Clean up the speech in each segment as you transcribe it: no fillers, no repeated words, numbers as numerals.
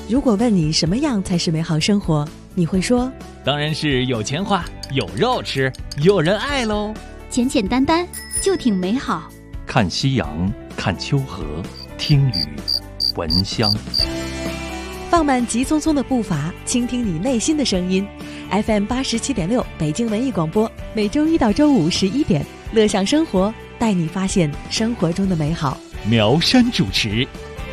如果问你什么样才是美好生活，你会说当然是有钱花，有肉吃，有人爱喽。 简简单单就挺美好。 看夕阳，看秋河，听雨，闻香。 放慢急匆匆的步伐，倾听你内心的声音。FM87.6 北京文艺广播，每周一到周五11点，乐享生活，带你发现生活中的美好。 苗山主持。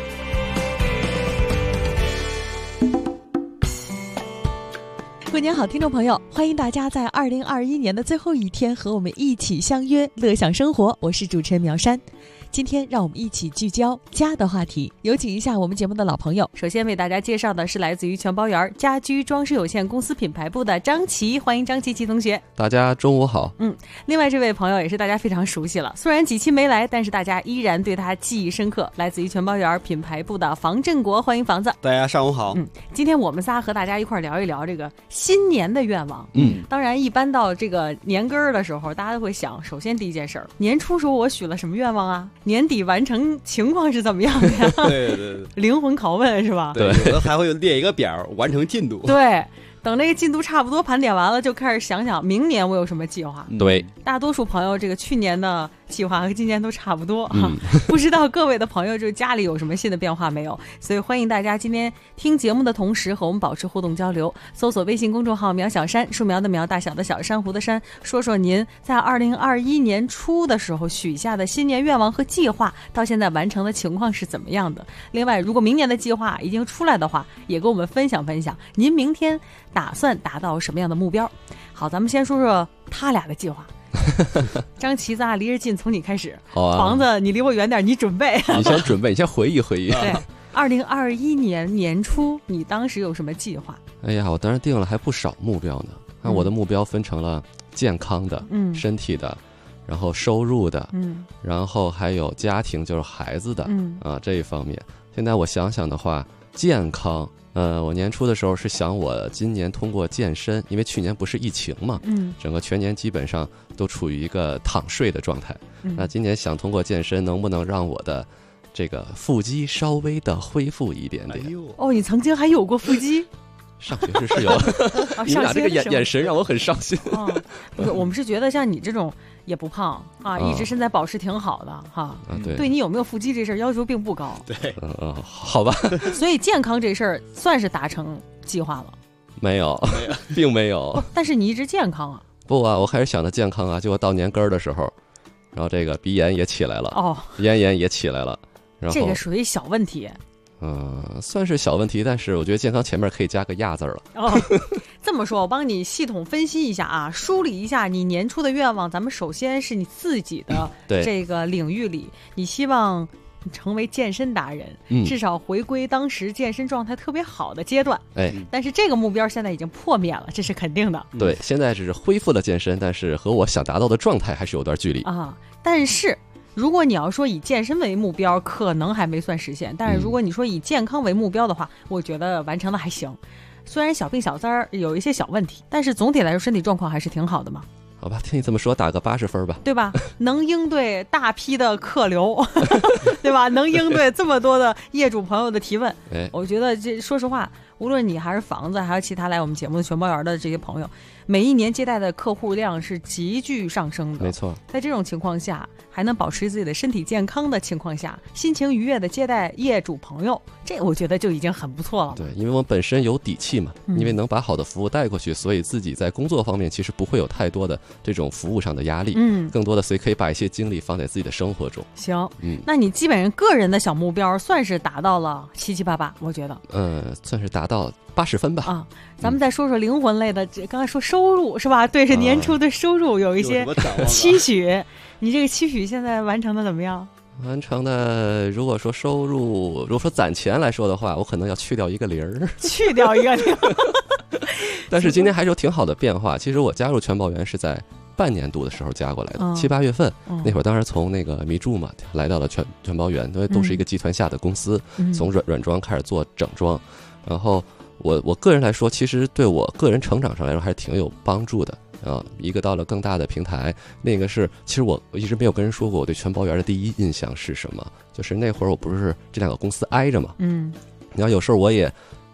过年好，听众朋友，欢迎大家在2021年的最后一天和我们一起相约乐享生活，我是主持人苗山。今天让我们一起聚焦家的话题，有请一下我们节目的老朋友。首先为大家介绍的是来自于全包园家居装饰有限公司品牌部的张琪，欢迎张琪同学。 大家中午好。 另外这位朋友也是大家非常熟悉了，虽然几期没来，但是大家依然对他记忆深刻，来自于全包园品牌部的房振国，欢迎房子。 大家上午好。 今天我们仨和大家一块聊一聊这个新年的愿望。当然一般到这个年根儿的时候，大家都会想，首先第一件事儿，年初时候我许了什么愿望啊？年底完成情况是怎么样的呀？ 对， 灵魂拷问是吧？ 对，有的还会列一个表，完成进度。 对，等这个进度差不多盘点完了，就开始想想明年我有什么计划。 对， 大多数朋友这个去年的计划和今年都差不多不知道各位的朋友就家里有什么新的变化没有？所以欢迎大家今天听节目的同时和我们保持互动交流，搜索微信公众号苗小山，树苗的苗，大小的小，珊瑚的珊，说说您在2021年初的时候许下的新年愿望和计划到现在完成的情况是怎么样的。另外如果明年的计划已经出来的话，也跟我们分享分享您明天打算达到什么样的目标。好，咱们先说说他俩的计划。张琪，咱俩离着近，从你开始。 好啊。 房子，你离我远点，你准备。 你先准备，你先回忆回忆。 对，2021年年初，你当时有什么计划？ 哎呀，我当时定了还不少目标呢。那我的目标分成了健康的、身体的，然后收入的，然后还有家庭，就是孩子的，这一方面。现在我想想的话，健康。我年初的时候是想我今年通过健身，因为去年不是疫情嘛，整个全年基本上都处于一个躺睡的状态。那今年想通过健身，能不能让我的这个腹肌稍微的恢复一点点？ 哦，你曾经还有过腹肌？ 上学时是有。你们俩这个眼神让我很伤心。 不是，我们是觉得像你这种也不胖啊，一直身材保持挺好的哈。对你有没有腹肌这事儿要求并不高。 对， 好吧。 所以健康这事儿算是达成计划了？ 没有，并没有。 但是你一直健康啊？ 不啊，我还是想着健康啊。结果到年根儿的时候，然后这个鼻炎也起来了，咽炎也起来了。然后这个属于小问题。 算是小问题，但是我觉得健康前面可以加个亚字了。 这么说，我帮你系统分析一下啊，梳理一下你年初的愿望。咱们首先是你自己的这个领域里，你希望成为健身达人，至少回归当时健身状态特别好的阶段。但是这个目标现在已经破灭了，这是肯定的。 对，现在只是恢复了健身，但是和我想达到的状态还是有段距离啊。但是如果你要说以健身为目标，可能还没算实现。但是如果你说以健康为目标的话，我觉得完成的还行。虽然小病小灾儿有一些小问题，但是总体来说身体状况还是挺好的嘛。 好吧，听你这么说，打个80分吧， 对吧？能应对大批的客流，对吧？能应对这么多的业主朋友的提问，我觉得这说实话，无论你还是房子，还有其他来我们节目的全包园的这些朋友，每一年接待的客户量是急剧上升的。 没错， 在这种情况下，还能保持自己的身体健康的情况下，心情愉悦的接待业主朋友，这我觉得就已经很不错了。 对，因为我们本身有底气嘛，因为能把好的服务带过去，所以自己在工作方面其实不会有太多的这种服务上的压力。更多的所以可以把一些精力放在自己的生活中。 行，那你基本上个人的小目标算是达到了七七八八，我觉得。 算是达到80分吧。 咱们再说说灵魂类的，刚才说收入是吧？对，是年初对收入有一些期许。你这个期许现在完成的怎么样？ 完成的，如果说收入，如果说攒钱来说的话，我可能要去掉一个零。 去掉一个零。 但是今天还是有挺好的变化。其实我加入全包园是在半年度的时候加过来的，7、8月份那会儿，当时从那个迷住嘛来到了全包园，因为都是一个集团下的公司，从软装开始做整装。然后我个人来说，其实对我个人成长上来说还是挺有帮助的。一个到了更大的平台，另一个是，其实我一直没有跟人说过我对全包园的第一印象是什么。就是那会儿我不是这两个公司挨着嘛，然后有时候我也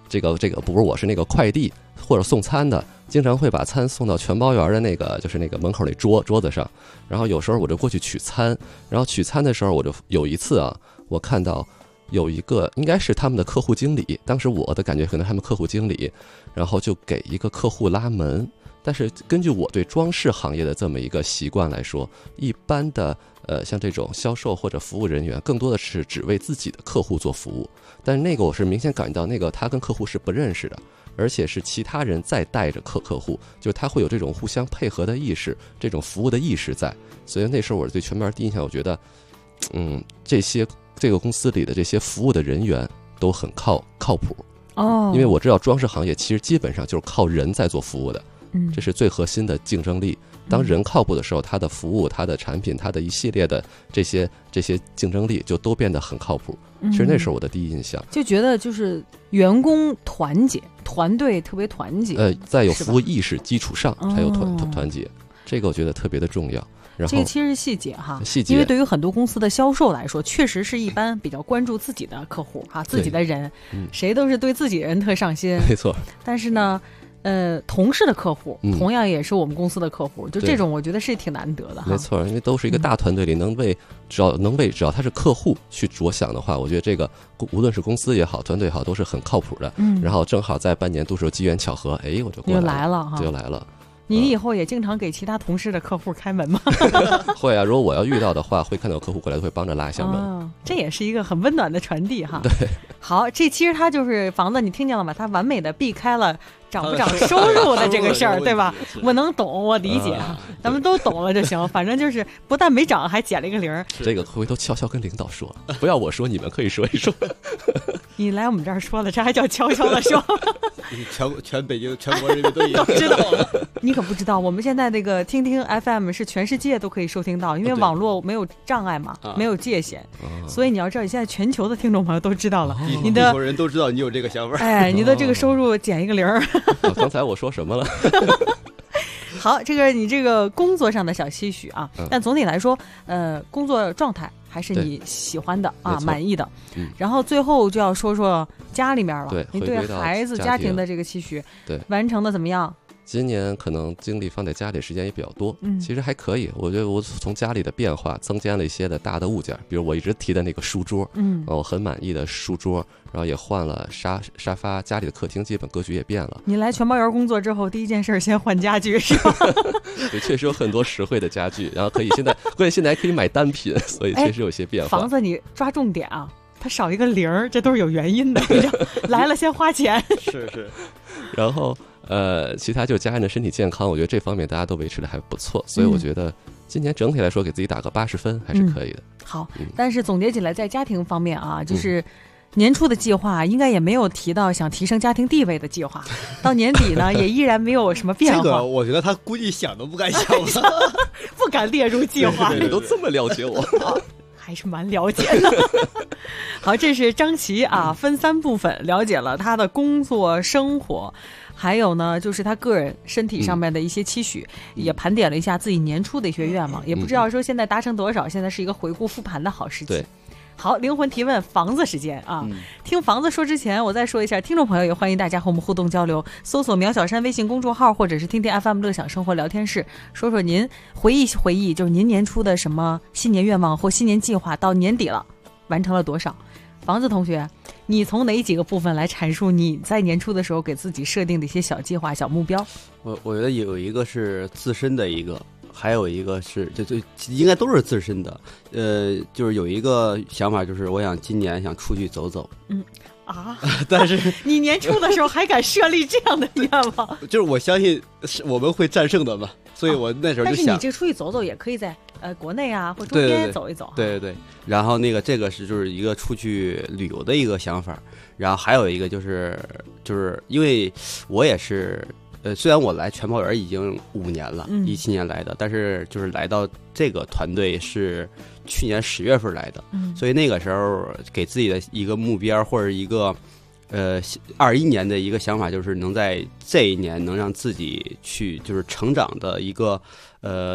不是我是那个快递或者送餐的，经常会把餐送到全包园的那个就是那个门口那桌子上，然后有时候我就过去取餐，然后取餐的时候我就有一次啊，我看到有一个应该是他们的客户经理，当时我的感觉可能他们客户经理，然后就给一个客户拉门。但是根据我对装饰行业的这么一个习惯来说，一般的像这种销售或者服务人员更多的是只为自己的客户做服务，但是那个我是明显感觉到那个他跟客户是不认识的，而且是其他人在带着客户，就是他会有这种互相配合的意识，这种服务的意识在。所以那时候我对全面第一印象，我觉得这个公司里的这些服务的人员都很靠谱哦，因为我知道装饰行业其实基本上就是靠人在做服务的，这是最核心的竞争力。当人靠谱的时候，他的服务、他的产品、他的一系列的这些竞争力就都变得很靠谱。其实那是我的第一印象， 就觉得就是员工团结，团队特别团结。 在有服务意识基础上才有团结，这个我觉得特别的重要。然后这个其实是细节哈， 细节， 因为对于很多公司的销售来说，确实是一般比较关注自己的客户哈，自己的人，谁都是对自己人特上心， 没错。但是呢，同事的客户同样也是我们公司的客户，就这种我觉得是挺难得的哈。 没错，因为都是一个大团队里只要他是客户去着想的话，我觉得这个无论是公司也好，团队也好，都是很靠谱的。然后正好在半年度时候机缘巧合，我就过来了，就来了。 你以后也经常给其他同事的客户开门吗？ 会啊，如果我要遇到的话，会看到客户过来会帮着拉一下门。 这也是一个很温暖的传递哈。 对， 好，这其实它就是房子，你听见了吗？它完美的避开了涨不涨收入的这个事儿，对吧？我能懂，我理解，咱们都懂了就行。反正就是不但没涨，还减了一个零。 这个回头悄悄跟领导说，不要我说，你们可以说一说。 你来我们这儿说了，这还叫悄悄的说？ 全北京全国人民都知道了。你可不知道，我们现在这个听听 FM 是全世界都可以收听到，因为网络没有障碍嘛，没有界限，所以你要知道，现在全球的听众朋友都知道了，你的地球人都知道你有这个想法。 你的这个收入减一个零。 刚才我说什么了？ 好，这个你这个工作上的小期许啊，但总体来说，工作状态还是你喜欢的啊，满意的。然后最后就要说说家里面了，你对孩子家庭的这个期许，完成的怎么样？ 今年可能精力放在家里时间也比较多，其实还可以。我觉得我从家里的变化增加了一些的大的物件，比如我一直提的那个书桌，我很满意的书桌，然后也换了沙发，家里的客厅基本格局也变了。 你来全包园工作之后，第一件事先换家具是吧？ 对，确实有很多实惠的家具，然后可以关键现在还可以买单品，所以确实有些变化。 房子你抓重点啊，它少一个零，这都是有原因的。来了先花钱， 是。 然后其他就是家人的身体健康，我觉得这方面大家都维持的还不错，所以我觉得今年整体来说给自己打个80分还是可以的。 好，但是总结起来，在家庭方面啊，就是年初的计划应该也没有提到想提升家庭地位的计划，到年底呢也依然没有什么变化。 这个我觉得他估计想都不敢想了， 不敢列入计划。 你都这么了解我。 还是蛮了解的。好，这是张琪啊，分3部分了解了他的工作生活，还有呢就是他个人身体上面的一些期许，也盘点了一下自己年初的一些愿望，也不知道说现在达成多少，现在是一个回顾复盘的好时机。 对。 好，灵魂提问房子时间啊！听房子说之前，我再说一下，听众朋友也欢迎大家和我们互动交流，搜索苗小山微信公众号，或者是听听 FM 乐享生活聊天室，说说您回忆，就是您年初的什么新年愿望或新年计划，到年底了完成了多少？房子同学，你从哪几个部分来阐述你在年初的时候给自己设定的一些小计划、小目标？ 我觉得有一个是自身的一个。还有一个是，就应该都是自身的，就是有一个想法，就是我想今年想出去走走。但是你年初的时候还敢设立这样的愿望？ 就是我相信我们会战胜的嘛，所以我那时候就想。但是你这出去走走也可以在国内啊或周边走一走。 对。然后这个是就是一个出去旅游的一个想法，然后还有一个就是因为我也是。虽然我来全包园已经5年了，17年来的，但是就是来到这个团队是去年10月份来的，所以那个时候给自己的一个目标或者一个21年的一个想法，就是能在这一年能让自己去就是成长的一个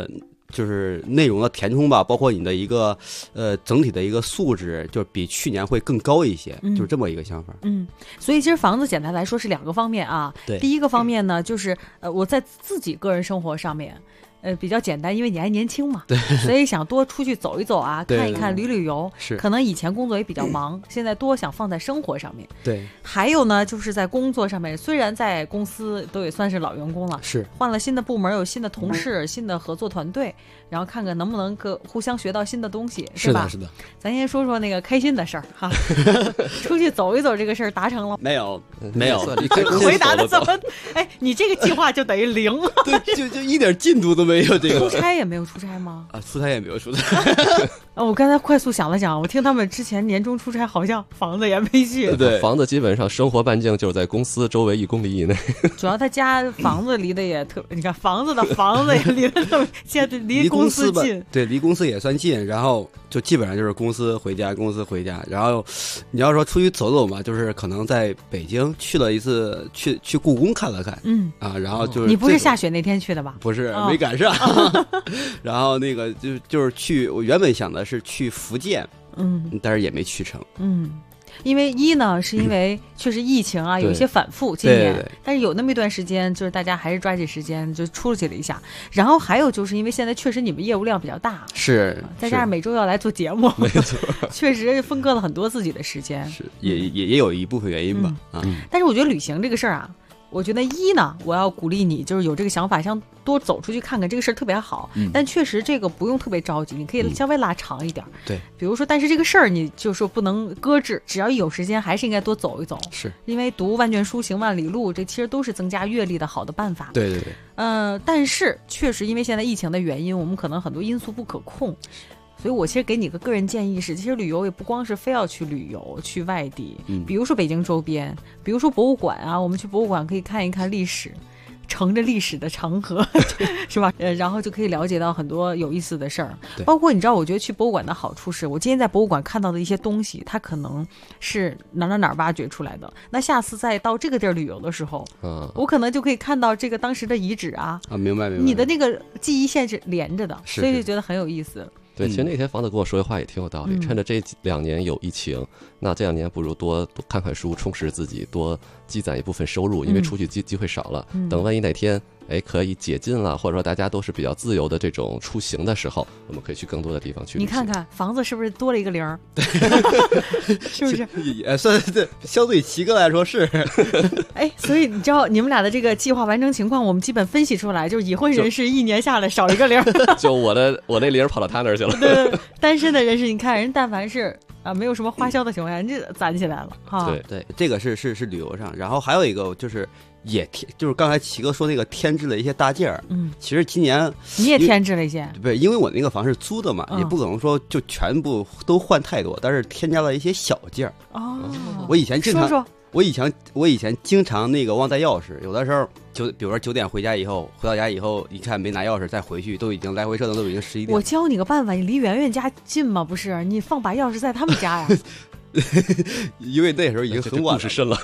就是内容的填充吧，包括你的一个整体的一个素质，就是比去年会更高一些，就是这么一个想法。 所以其实房子简单来说是2个方面啊。 对， 第一个方面呢，就是我在自己个人生活上面。比较简单，因为你还年轻嘛， 对， 所以想多出去走一走啊，看一看，旅游。 是， 可能以前工作也比较忙，现在多想放在生活上面。 对， 还有呢，就是在工作上面，虽然在公司都也算是老员工了， 是换了新的部门，有新的同事，新的合作团队，然后看看能不能互相学到新的东西， 是吧？ 是的。 咱先说说那个开心的事儿哈，出去走一走这个事儿达成了没有？ 回答的怎么？哎，你这个计划就等于0， 对，就一点进度都没有。这个出差也没有出差吗？ 出差也没有出差。 我刚才快速想了想，我听他们之前年终出差好像房子也没去。 对，房子基本上生活半径就是在公司周围1公里以内。 主要他家房子离得也特，你看房子也离得特别，离公司近。 对，离公司也算近，然后就基本上就是公司回家，然后你要说出去走走嘛，就是可能在北京去了一次，去故宫看了看，然后就是你不是下雪那天去的吧？ 不是，没赶上。然后那个就是去，我原本想的是去福建，但是也没去成， 因为呢，是因为确实疫情啊有一些反复，今年，但是有那么一段时间，就是大家还是抓紧时间就出去了一下。然后还有就是因为现在确实你们业务量比较大， 是， 再加上每周要来做节目， 没错， 确实分割了很多自己的时间， 是，也有一部分原因吧。 但是我觉得旅行这个事儿啊。我觉得呢，我要鼓励你，就是有这个想法，想多走出去看看，这个事儿特别好。但确实这个不用特别着急，你可以稍微拉长一点。 对， 比如说，但是这个事儿你就说不能搁置，只要一有时间，还是应该多走一走。 是，因为读万卷书，行万里路，这其实都是增加阅历的好的办法。 对。 但是确实因为现在疫情的原因，我们可能很多因素不可控。所以我其实给你个人建议是，其实旅游也不光是非要去旅游去外地，比如说北京周边，比如说博物馆啊，我们去博物馆可以看一看历史，乘着历史的长河是吧？然后就可以了解到很多有意思的事儿。包括你知道，我觉得去博物馆的好处是，我今天在博物馆看到的一些东西，它可能是哪儿挖掘出来的。那下次再到这个地儿旅游的时候，我可能就可以看到这个当时的遗址啊。 明白。 你的那个记忆线是连着的，所以就觉得很有意思。 对，其实那天房子跟我说的话也挺有道理。趁着这2年有疫情，那这2年不如多看看书，充实自己，多积攒一部分收入，因为出去机会少了。等万一哪天可以解禁了，或者说大家都是比较自由的这种出行的时候，我们可以去更多的地方去。 你看看房子是不是多了一个0？是不是？ 也算对，相对齐哥来说是。 所以你知道你们俩的这个计划完成情况，我们基本分析出来，就是已婚人士1年下来少一个0。 就我那0跑到他那儿去了。 对，单身的人士，你看人但凡是没有什么花销的情况下，人家攒起来了哈。 对，这个是旅游上，然后还有一个就是就是刚才齐哥说那个添置了一些搭件儿。其实今年你也添置了一些， 不是因为我那个房是租的嘛，也不可能说就全部都换太多，但是添加了一些小件儿。我以前经常说。 我以前经常那个忘带钥匙，有的时候比如说9点回到家以后，一看没拿钥匙，再回去都已经来回折腾都已经11点。 我教你个办法，你离圆圆家近吗？不是，你把钥匙在他们家呀。 因为那时候已经很晚了。 故事深了。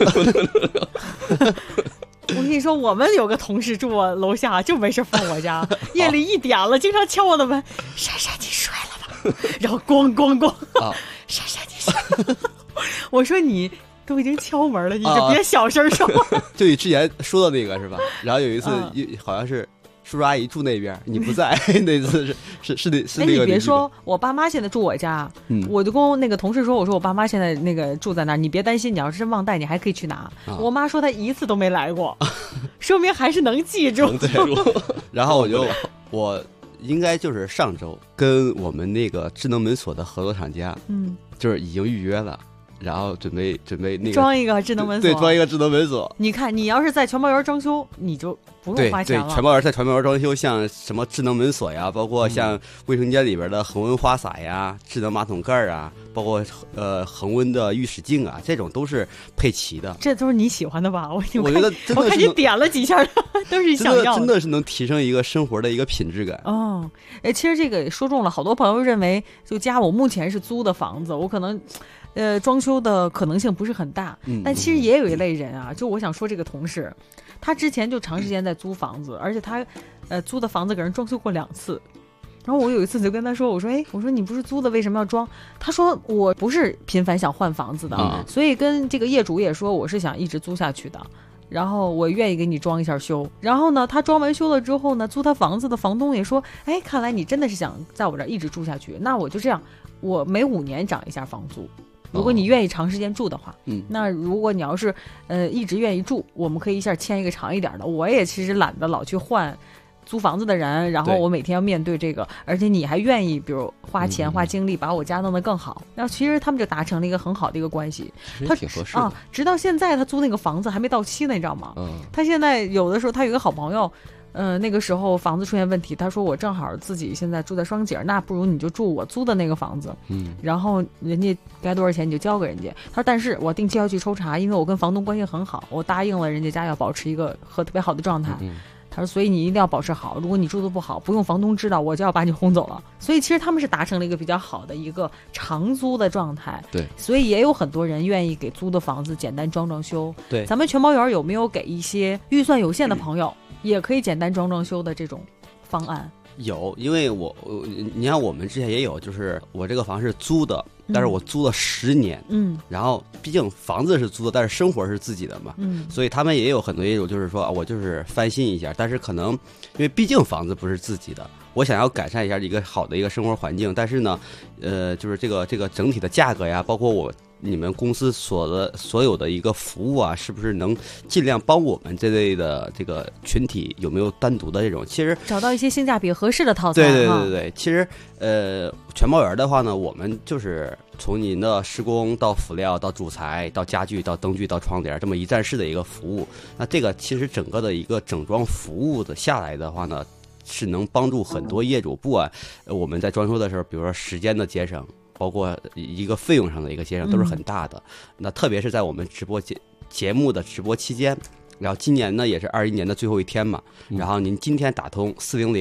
我跟你说，我们有个同事住我楼下，就没事放我家，夜里1点了，经常敲我的门，珊珊你睡了吧？然后咣咣咣，珊珊你睡了。我说你。都已经敲门了，你就别小声说。 就你之前说的那个是吧？然后有一次好像是叔叔阿姨住那边，你不在，那次是那个。 你别说，我爸妈现在住我家，我就跟那个同事说，我说我爸妈现在那个住在那儿，你别担心，你要是真忘带，你还可以去拿。我妈说她1次都没来过，说明还是能记住。 然后我应该就是上周跟我们那个智能门锁的合作厂家，就是已经预约了。然后准备那个装一个智能门锁， 对，装一个智能门锁。 你看，你要是在全包园装修，你就不用花钱了。 对，全包园在全包园装修，像什么智能门锁呀，包括像卫生间里边的恒温花洒呀、智能马桶盖啊，包括恒温的浴室镜啊，这种都是配齐的。 这都是你喜欢的吧？我觉得真的是我看你点了几下，都是你想要的。 真的是能提升一个生活的一个品质感。 其实这个说中了，好多朋友认为，就家我目前是租的房子，我可能。装修的可能性不是很大，但其实也有一类人啊，就我想说这个同事，他之前就长时间在租房子，而且他租的房子给人装修过2次， 然后我有一次就跟他说，我说你不是租的，为什么要装？他说我不是频繁想换房子的，所以跟这个业主也说我是想一直租下去的。然后我愿意给你装一下修，然后呢，他装完修了之后呢，租他房子的房东也说，哎，看来你真的是想在我这儿一直住下去，那我就这样，我每5年涨一下房租，如果你愿意长时间住的话，那如果你要是一直愿意住，我们可以一下签一个长一点的。我也其实懒得老去换租房子的人，然后我每天要面对这个，而且你还愿意比如花钱花精力把我家弄得更好，然后其实他们就达成了一个很好的一个关系， 他挺合适的直到现在他租那个房子还没到期呢，你知道吗？他现在有的时候他有一个好朋友，那个时候房子出现问题，他说我正好自己现在住在双井，那不如你就住我租的那个房子，然后人家该多少钱你就交给人家。他说但是我定期要去抽查，因为我跟房东关系很好，我答应了人家家要保持一个特别好的状态。他说所以你一定要保持好，如果你住的不好，不用房东知道，我就要把你轰走了。所以其实他们是达成了一个比较好的一个长租的状态。 对， 所以也有很多人愿意给租的房子简单装修。 对， 咱们全包园有没有给一些预算有限的朋友也可以简单装修的这种方案？ 有，因为你看我们之前也有，就是我这个房是租的，但是我租了10年，然后毕竟房子是租的，但是生活是自己的嘛，所以他们也有很多业主就是说我就是翻新一下，但是可能因为毕竟房子不是自己的，我想要改善一下一个好的一个生活环境，但是呢，就是这个整体的价格呀，包括你们公司所有的一个服务啊，是不是能尽量帮我们这类的这个群体有没有单独的这种，其实找到一些性价比合适的套餐。 对，其实全包园的话呢，我们就是从您的施工到辅料到主材到家具到灯具到窗帘这么一站式的一个服务，那这个其实整个的一个整装服务的下来的话呢，是能帮助很多业主，不管我们在装修的时候，比如说时间的节省，包括一个费用上的一个节省都是很大的。那特别是在我们直播节目的直播期间，然后今年呢也是21年的最后一天嘛，然后您今天打通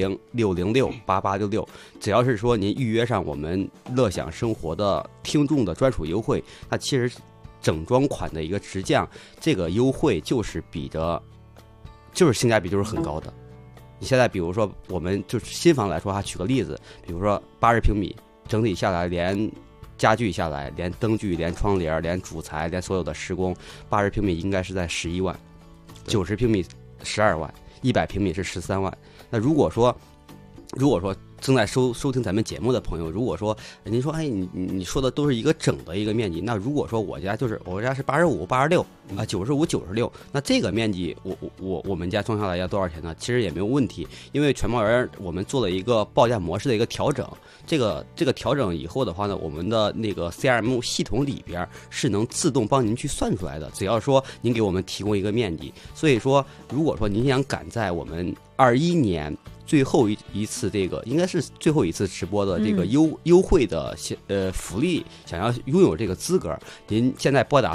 400-606-8866，只要是说您预约上我们乐享生活的听众的专属优惠，那其实整装款的一个直降，这个优惠就是性价比就是很高的。你现在比如说我们就新房来说举个例子，比如说80平米整体下来，连家具下来，连灯具，连窗帘，连主材，连所有的施工，80平米应该是在11万，90平米12万，100平米是13万。那如果说正在收听咱们节目的朋友，如果说您说你说的都是一个整的一个面积，那如果说我家是85、86啊，95、96，那这个面积我们家装下来要多少钱呢？其实也没有问题，因为全包园我们做了一个报价模式的一个调整，这个调整以后的话呢，我们的那个 CRM 系统里边是能自动帮您去算出来的，只要说您给我们提供一个面积。所以说如果说您想赶在我们21年最后一次，这个应该是最后一次直播的这个优惠的福利，想要拥有这个资格，您现在拨打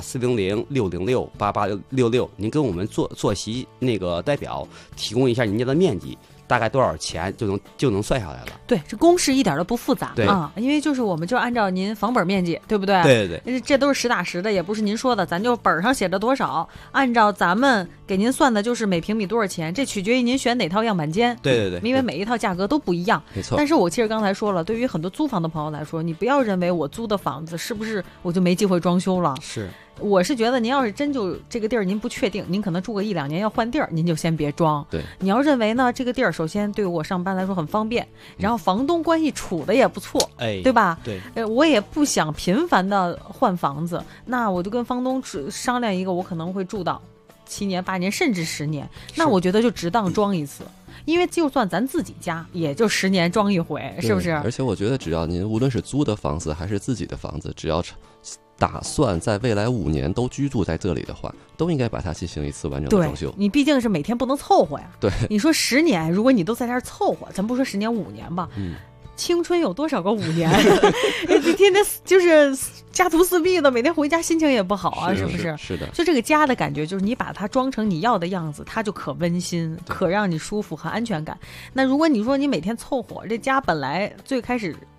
400-606-8866，您跟我们坐席那个代表提供一下您家的面积，大概多少钱就能算下来了。 对，这公式一点都不复杂啊，因为我们就按照您房本面积，对不对？ 对， 这都是实打实的，也不是您说的，咱就本上写着多少，按照咱们给您算的就是每平米多少钱，这取决于您选哪套样板间。 对， 因为每一套价格都不一样。 没错。 但是我其实刚才说了，对于很多租房的朋友来说，你不要认为我租的房子是不是我就没机会装修了。 是。 我是觉得您要是真就这个地儿您不确定，您可能住个1-2年要换地儿，您就先别装。 对， 你要认为呢这个地儿首先对我上班来说很方便，然后房东关系处的也不错，对吧？ 对， 我也不想频繁的换房子，那我就跟房东商量一个，我可能会住到7年、8年甚至10年，那我觉得就值当装一次。因为就算咱自己家也就10年装一回，是不是？ 而且我觉得只要您无论是租的房子还是自己的房子，只要打算在未来5年都居住在这里的话，都应该把它进行一次完整的装修。 你毕竟是每天不能凑合呀。 对， 你说10年，如果你都在这儿凑合，咱不说10年5年吧，青春有多少个5年？天天就是家徒四壁的，每天回家心情也不好啊，是不是？ 是的。 就这个家的感觉，就是你把它装成你要的样子，它就可温馨，可让你舒服和安全感。那如果你说你每天凑合，这家本来最开始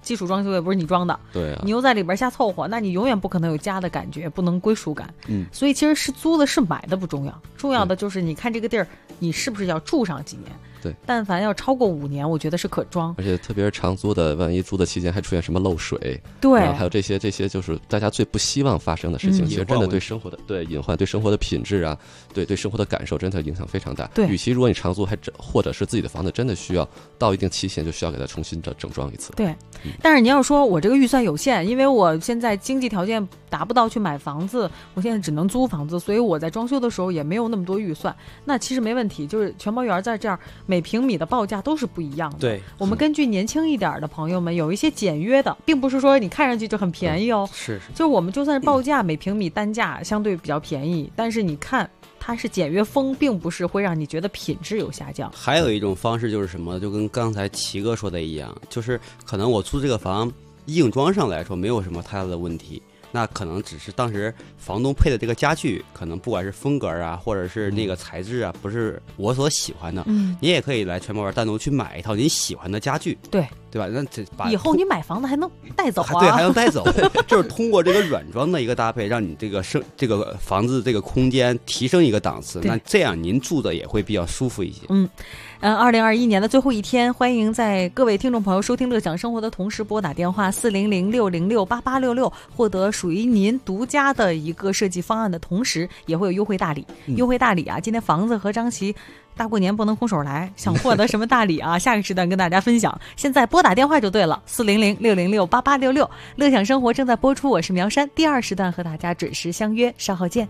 基础装修也不是你装的， 对啊， 你又在里边瞎凑合，那你永远不可能有家的感觉，不能归属感。所以其实是租的是买的不重要，重要的就是你看这个地儿，你是不是要住上几年。 对， 但凡要超过5年，我觉得是可装。 而且特别是长租的，万一租的期间还出现什么漏水， 对， 还有这些就是大家最不希望发生的事情。其实真的对生活的隐患，对生活的品质啊，对生活的感受，真的影响非常大。 对， 与其如果你长租或者是自己的房子真的需要到一定期限就需要给它重新的整装一次。 对，但是你要说我这个预算有限，因为我现在经济条件达不到去买房子，我现在只能租房子，所以我在装修的时候也没有那么多预算。那其实没问题，就是全包园在这儿每平米的报价都是不一样的。 对， 我们根据年轻一点的朋友们有一些简约的，并不是说你看上去就很便宜哦。 是， 就是我们就算是报价每平米单价相对比较便宜，但是你看它是简约风，并不是会让你觉得品质有下降。 还有一种方式就是什么，就跟刚才齐哥说的一样，就是可能我租这个房硬装上来说没有什么太大的问题，那可能只是当时房东配的这个家具，可能不管是风格啊，或者是那个材质啊，不是我所喜欢的，你也可以来全包园单独去买一套你喜欢的家具，对吧？那以后你买房子还能带走啊？ 对，还能带走，就是通过这个软装的一个搭配，让你这个房子这个空间提升一个档次，那这样您住的也会比较舒服一些。 2021年的最后一天，欢迎在各位听众朋友收听乐享生活的同时拨打电话400-606-8866，获得属于您独家的一个设计方案的同时，也会有优惠大礼。优惠大礼啊，今天房子和张琪大过年不能空手来，想获得什么大礼啊？下个时段跟大家分享。现在拨打电话就对了，400-606-8866。乐享生活正在播出，我是苗山，第2时段和大家准时相约，稍后见。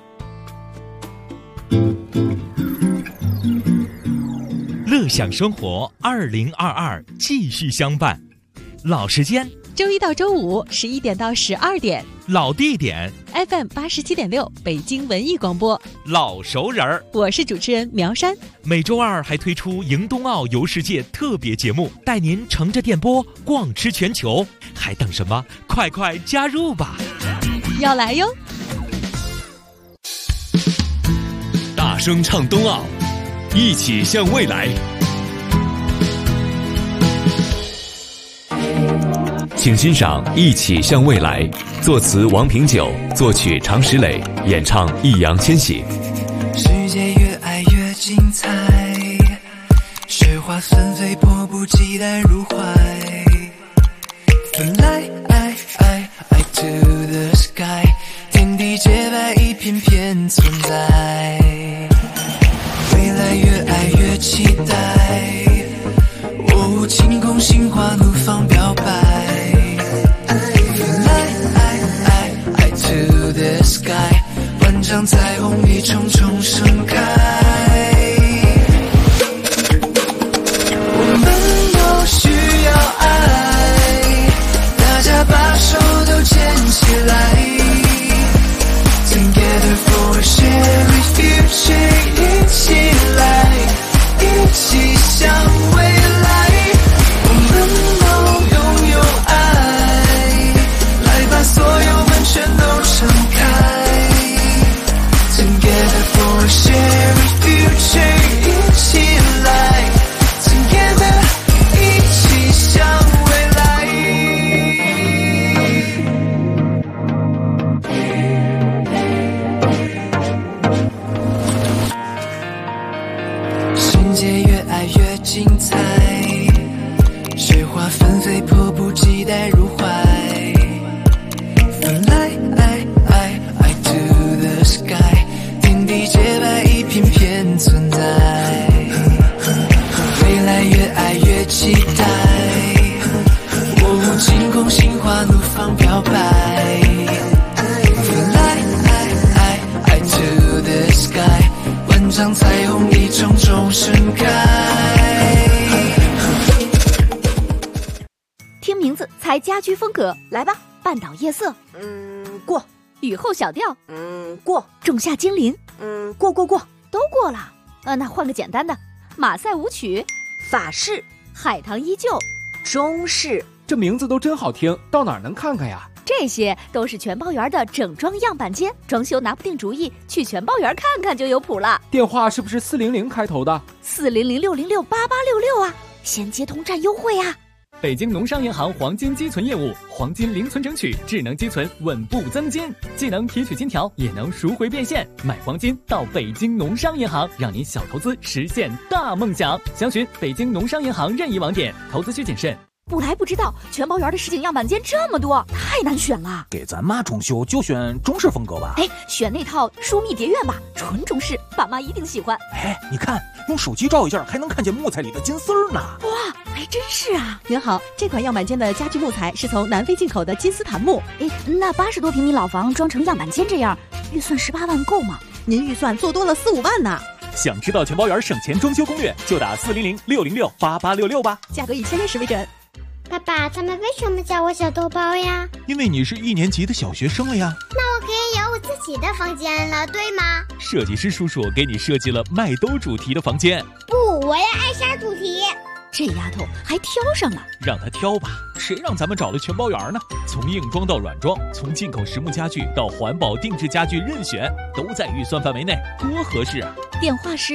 乐享生活2022继续相伴，老时间周一到周五11点到12点， 老地点 FM 87.6北京文艺广播， 老熟人儿。 我是主持人苗山。 每周二还推出迎冬奥游世界特别节目，带您乘着电波逛吃全球，还等什么？快快加入吧！ 要来哟！ 大声唱冬奥，一起向未来。请欣赏《一起向未来》，作词王平久，作曲常石磊，演唱易烊千玺。 世界越爱越精彩，雪花纷飞，迫不及待入怀。Fly to the sky， 天地洁白，一片片存在。未来越爱越期待，晴空心花怒放表白。Fly to the sky， 万丈彩虹一重重盛开。我们都需要爱，大家把手都牵起来。Together for a shared future， 一起来，一起向未来。我们都拥有爱，来把所有门全都敞开。Together for a shared future， 一起来 ，Together 一起向未来。世界越爱越精彩。雪花纷飞，迫不及待入怀。Fly to the sky， 天地洁白，一片片存在。未来越爱越期待，晴空心花怒放表白。Fly to the sky， 万丈彩虹一重重盛开。 听名字猜家居风格，来吧！半岛夜色， 过； 雨后小调， 过； 仲夏精灵， 过， 都过了。那换个简单的，马赛舞曲， 法式， 海棠依旧， 中式。 这名字都真好听，到哪儿能看看呀？ 这些都是全包园的整装样板间，装修拿不定主意，去全包园看看就有谱了。 电话是不是400开头的？ 400-606-8866啊，先接通占优惠啊！ 北京农商银行黄金积存业务，黄金零存整取，智能积存，稳步增金，既能提取金条，也能赎回变现。买黄金到北京农商银行，让您小投资实现大梦想。详询北京农商银行任意网点，投资需谨慎。 不来不知道，全包园的实景样板间这么多，太难选了。 给咱妈装修就选中式风格吧。 哎，选那套疏密蝶院吧，纯中式，爸妈一定喜欢。 哎，你看，用手机照一下，还能看见木材里的金丝儿呢。 哇，还真是啊！ 您好，这款样板间的家具木材是从南非进口的金丝檀木。 哎，那80多平米老房装成样板间这样，预算18万够吗？ 您预算做多了4、5万呢。 想知道全包园省钱装修攻略，就打400-606-8866吧。 价格以签约时为准。 爸爸，他们为什么叫我小豆包呀？ 因为你是1年级的小学生了呀。 那我可以有我自己的房间了，对吗？ 设计师叔叔给你设计了麦兜主题的房间。 不，我要艾莎主题。 这丫头还挑上了， 让她挑吧，谁让咱们找了全包园呢？从硬装到软装，从进口实木家具到环保定制家具，任选，都在预算范围内，多合适啊！ 电话是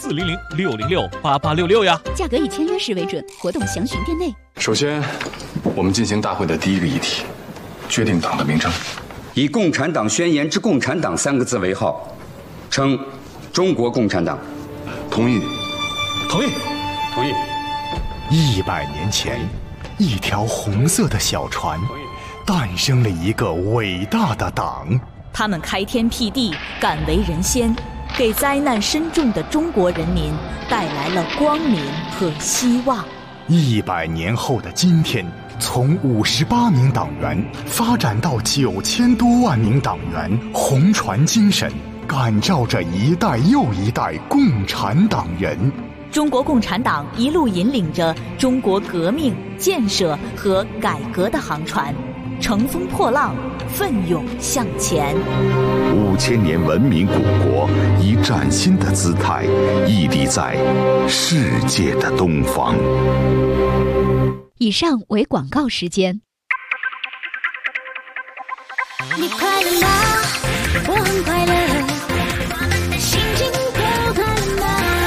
400-606-8866呀。 价格以签约时为准，活动详询店内。 首先，我们进行大会的第一个议题，决定党的名称， 以《共产党宣言》之“共产党”3个字为号，称中国共产党。 同意。 同意。 同意。 100年前，一条红色的小船，诞生了一个伟大的党。 他们开天辟地，敢为人先，给灾难深重的中国人民带来了光明和希望。 100年后的今天，从58名党员发展到9000多万名党员，红船精神感召着一代又一代共产党人。 中国共产党一路引领着中国革命、建设和改革的航船，乘风破浪，奋勇向前。 5000年文明古国以崭新的姿态屹立在世界的东方。 以上为广告时间。 你快乐吗？我很快乐，心情都快乐吗？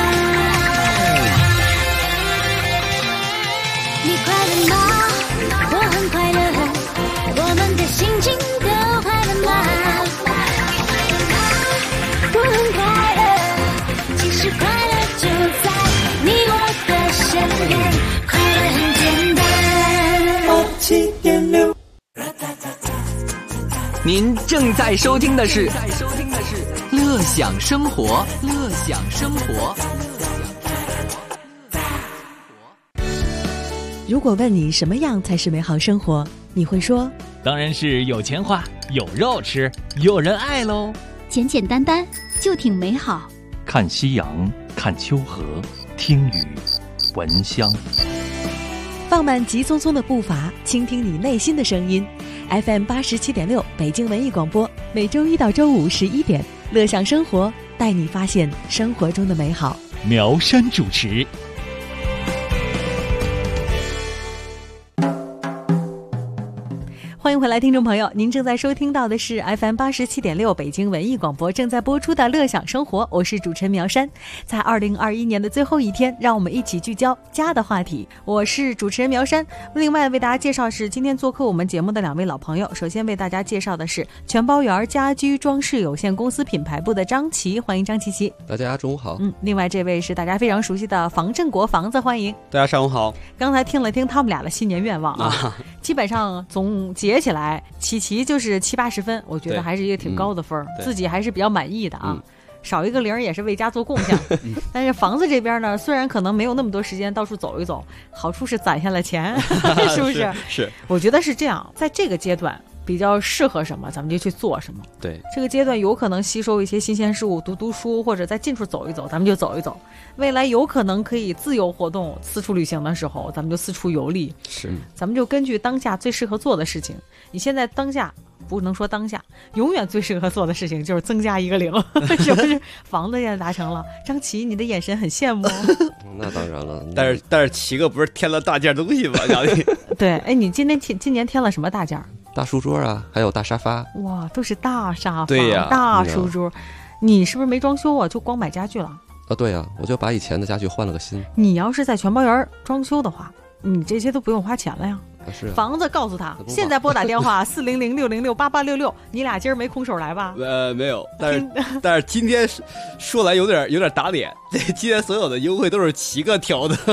你快乐吗？我很快乐，我们的心情都快乐吗？我很快乐，其实快乐就在你我的身边，快乐很简单。87.6。 您正在收听的是乐享生活，乐享生活。 如果问你什么样才是美好生活，你会说当然是有钱花，有肉吃，有人爱喽。 简简单单就挺美好。 看夕阳，看秋荷，听雨，闻香。 放慢急匆匆的步伐，倾听你内心的声音。FM 87.6北京文艺广播，每周1到周511点，乐享生活，带你发现生活中的美好。 苗山主持。 欢迎回来，听众朋友，您正在收听到的是 FM 87.6北京文艺广播正在播出的乐享生活，我是主持人苗山。在2021年的最后一天，让我们一起聚焦家的话题。我是主持人苗山。另外为大家介绍是今天做客我们节目的2位老朋友。首先为大家介绍的是全包园家居装饰有限公司品牌部的张琪，欢迎张琪琪。 大家中午好。 另外这位是大家非常熟悉的房振国房子，欢迎。 大家上午好。 刚才听了听他们俩的新年愿望啊，基本上总结起来，琪琪就是70、80分，我觉得还是一个挺高的分，自己还是比较满意的啊。少一个0也是为家做贡献。但是房子这边呢，虽然可能没有那么多时间到处走一走，好处是攒下了钱，是不是？ 是。 我觉得是这样，在这个阶段比较适合什么，咱们就去做什么。 对， 这个阶段有可能吸收一些新鲜事物，读书，或者在近处走一走，咱们就走一走。未来有可能可以自由活动、四处旅行的时候，咱们就四处游历。 是， 咱们就根据当下最适合做的事情。你现在当下不能说当下，永远最适合做的事情就是增加一个0，是不是？房子也达成了。张琪，你的眼神很羡慕。 那当然了， 但是齐哥不是添了大件东西吗？ 对，哎，你今年添了什么大件？ 大书桌啊，还有大沙发。 哇，都是大沙发， 对呀， 大书桌。你是不是没装修啊？就光买家具了？ 对呀，我就把以前的家具换了个新。 你要是在全包园装修的话， 你这些都不用花钱了呀。 是房子告诉他，现在拨打电话400-606-8866，你俩今儿没空手来吧？ 没有，但是今天说来有点打脸，今天所有的优惠都是齐哥挑的。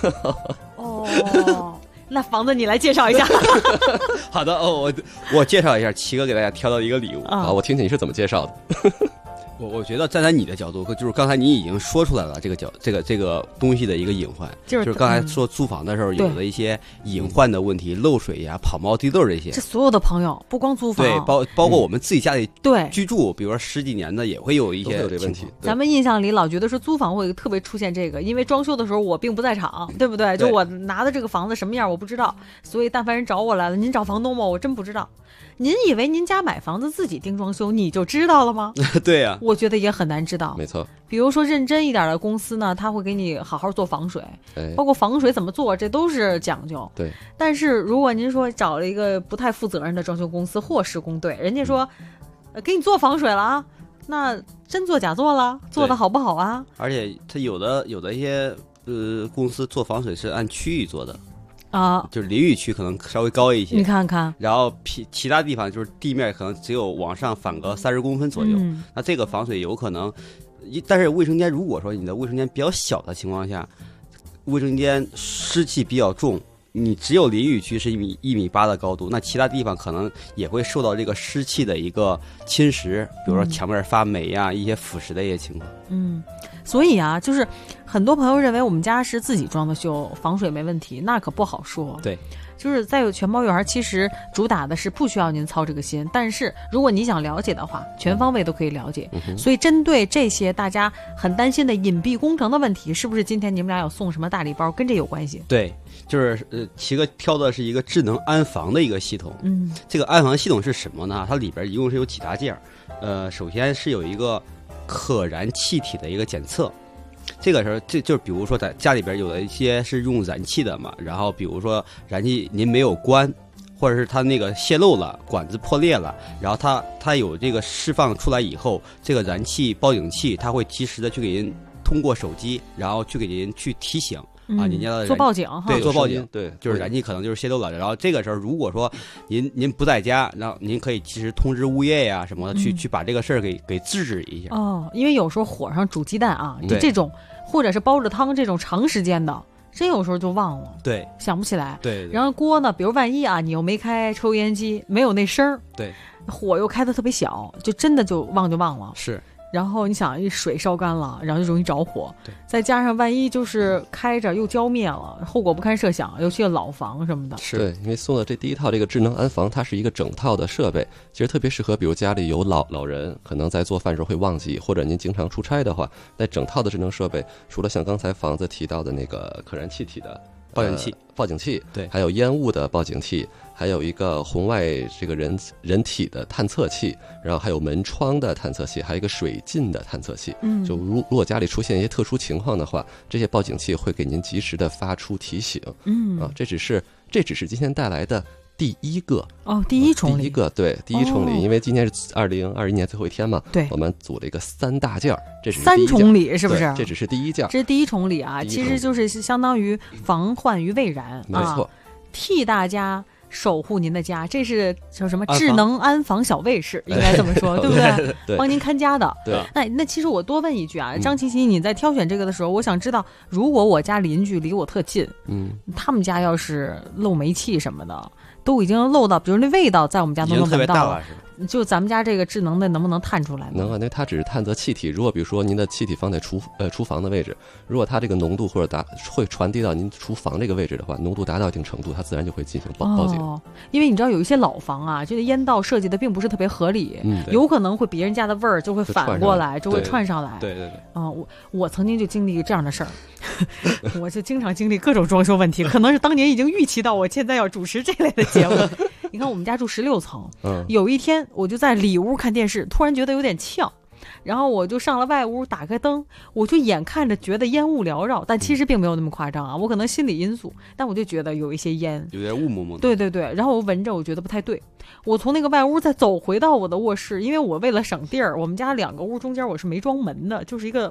哦，那房子你来介绍一下。 好的，我介绍一下，齐哥给大家挑到一个礼物啊，我听听你是怎么介绍的。 我觉得站在你的角度，就是刚才你已经说出来了这个东西的一个隐患，就是刚才说租房的时候有的一些隐患的问题，漏水呀、跑冒地漏这些。 这所有的朋友不光租房， 对，包括我们自己家里对居住，比如说10几年的也会有一些这问题。 咱们印象里老觉得说租房会特别出现这个，因为装修的时候我并不在场，对不对？就我拿的这个房子什么样我不知道，所以但凡人找我来了，您找房东吗？我真不知道。您以为您家买房子自己盯装修你就知道了吗？ 对呀， 我觉得也很难知道。 没错， 比如说认真一点的公司呢，他会给你好好做防水，包括防水怎么做，这都是讲究。 对。 但是如果您说找了一个不太负责任的装修公司或施工队，人家说，给你做防水了啊，那真做假做了，做的好不好啊？ 而且他有的一些公司做防水是按区域做的。 啊， 就是淋浴区可能稍微高一些， 你看看， 然后其他地方就是地面可能只有往上反个30公分左右，那这个防水有可能，但是卫生间如果说你的卫生间比较小的情况下，卫生间湿气比较重，你只有淋浴区是1.8米的高度，那其他地方可能也会受到这个湿气的一个侵蚀，比如说墙面发霉呀、一些腐蚀的一些情况。 所以啊，就是很多朋友认为我们家是自己装的修，防水没问题，那可不好说。 对， 就是在有全包园，其实主打的是不需要您操这个心，但是如果你想了解的话，全方位都可以了解。所以针对这些大家很担心的隐蔽工程的问题，是不是今天你们俩有送什么大礼包，跟这有关系？ 对，就是齐哥挑的是一个智能安防的一个系统。这个安防系统是什么呢？它里边一共是有几大件首先是有一个可燃气体的一个检测。这个时候，就是比如说在家里边有的一些是用燃气的嘛，然后比如说燃气您没有关，或者是它那个泄漏了，管子破裂了，然后它有这个释放出来以后，这个燃气报警器它会及时的去给您通过手机，然后去给您去提醒啊，您家的做报警哈， 对，做报警， 对， 就是燃气可能就是泄漏了，然后这个时候如果说您不在家，然后您可以及时通知物业呀什么的，去把这个事儿给制止一下。 因为有时候火上煮鸡蛋啊，就这种或者是煲着汤这种长时间的，真有时候就忘了， 对， 想不起来， 对。 然后锅呢，比如万一啊，你又没开抽烟机，没有那声儿， 对， 火又开得特别小，就真的就忘了。 是。 然后你想，一水烧干了，然后就容易着火。 对， 再加上万一就是开着又浇灭了，后果不堪设想，尤其是老房什么的。 是对，因为送的这第一套这个智能安防，它是一个整套的设备，其实特别适合，比如家里有老人，可能在做饭时候会忘记，或者您经常出差的话，那整套的智能设备，除了像刚才房子提到的那个可燃气体的报警器， 对， 还有烟雾的报警器，还有一个红外这个人体的探测器，然后还有门窗的探测器，还有一个水浸的探测器。就如果家里出现一些特殊情况的话，这些报警器会给您及时的发出提醒。这只是今天带来的第一个第一重礼， 第一重礼，因为今天是2021年最后一天嘛， 对， 我们组了一个3大件，这是 3重礼，是不是？ 这只是第一件， 这是第一重礼啊，其实就是相当于防患于未然， 没错， 替大家守护您的家，这是叫什么智能安防小卫士，应该这么说，对不对？ 对， 帮您看家的。 对， 那其实我多问一句啊，张琪琪，你在挑选这个的时候，我想知道，如果我家邻居离我特近，他们家要是漏煤气什么的，都已经漏到，比如那味道在我们家都能闻到了，就咱们家这个智能的能不能探出来呢？ 能啊，因为它只是探测气体。如果比如说您的气体放在厨房的位置，如果它这个浓度或者会传递到您厨房这个位置的话，浓度达到一定程度，它自然就会进行报警。 因为你知道有一些老房啊，这个烟道设计的并不是特别合理，有可能会别人家的味儿就会反过来，就会串上来。 对。 我曾经就经历这样的事儿，我就经常经历各种装修问题，可能是当年已经预期到我现在要主持这类的节目。你看我们家住16层，有一天我就在里屋看电视，突然觉得有点呛，然后我就上了外屋打开灯，我就眼看着觉得烟雾缭绕，但其实并没有那么夸张啊，我可能心理因素，但我就觉得有一些烟， 有点雾蒙蒙的。 对，然后我闻着我觉得不太对，我从那个外屋再走回到我的卧室，因为我为了省地儿，我们家2个屋中间我是没装门的，就是一个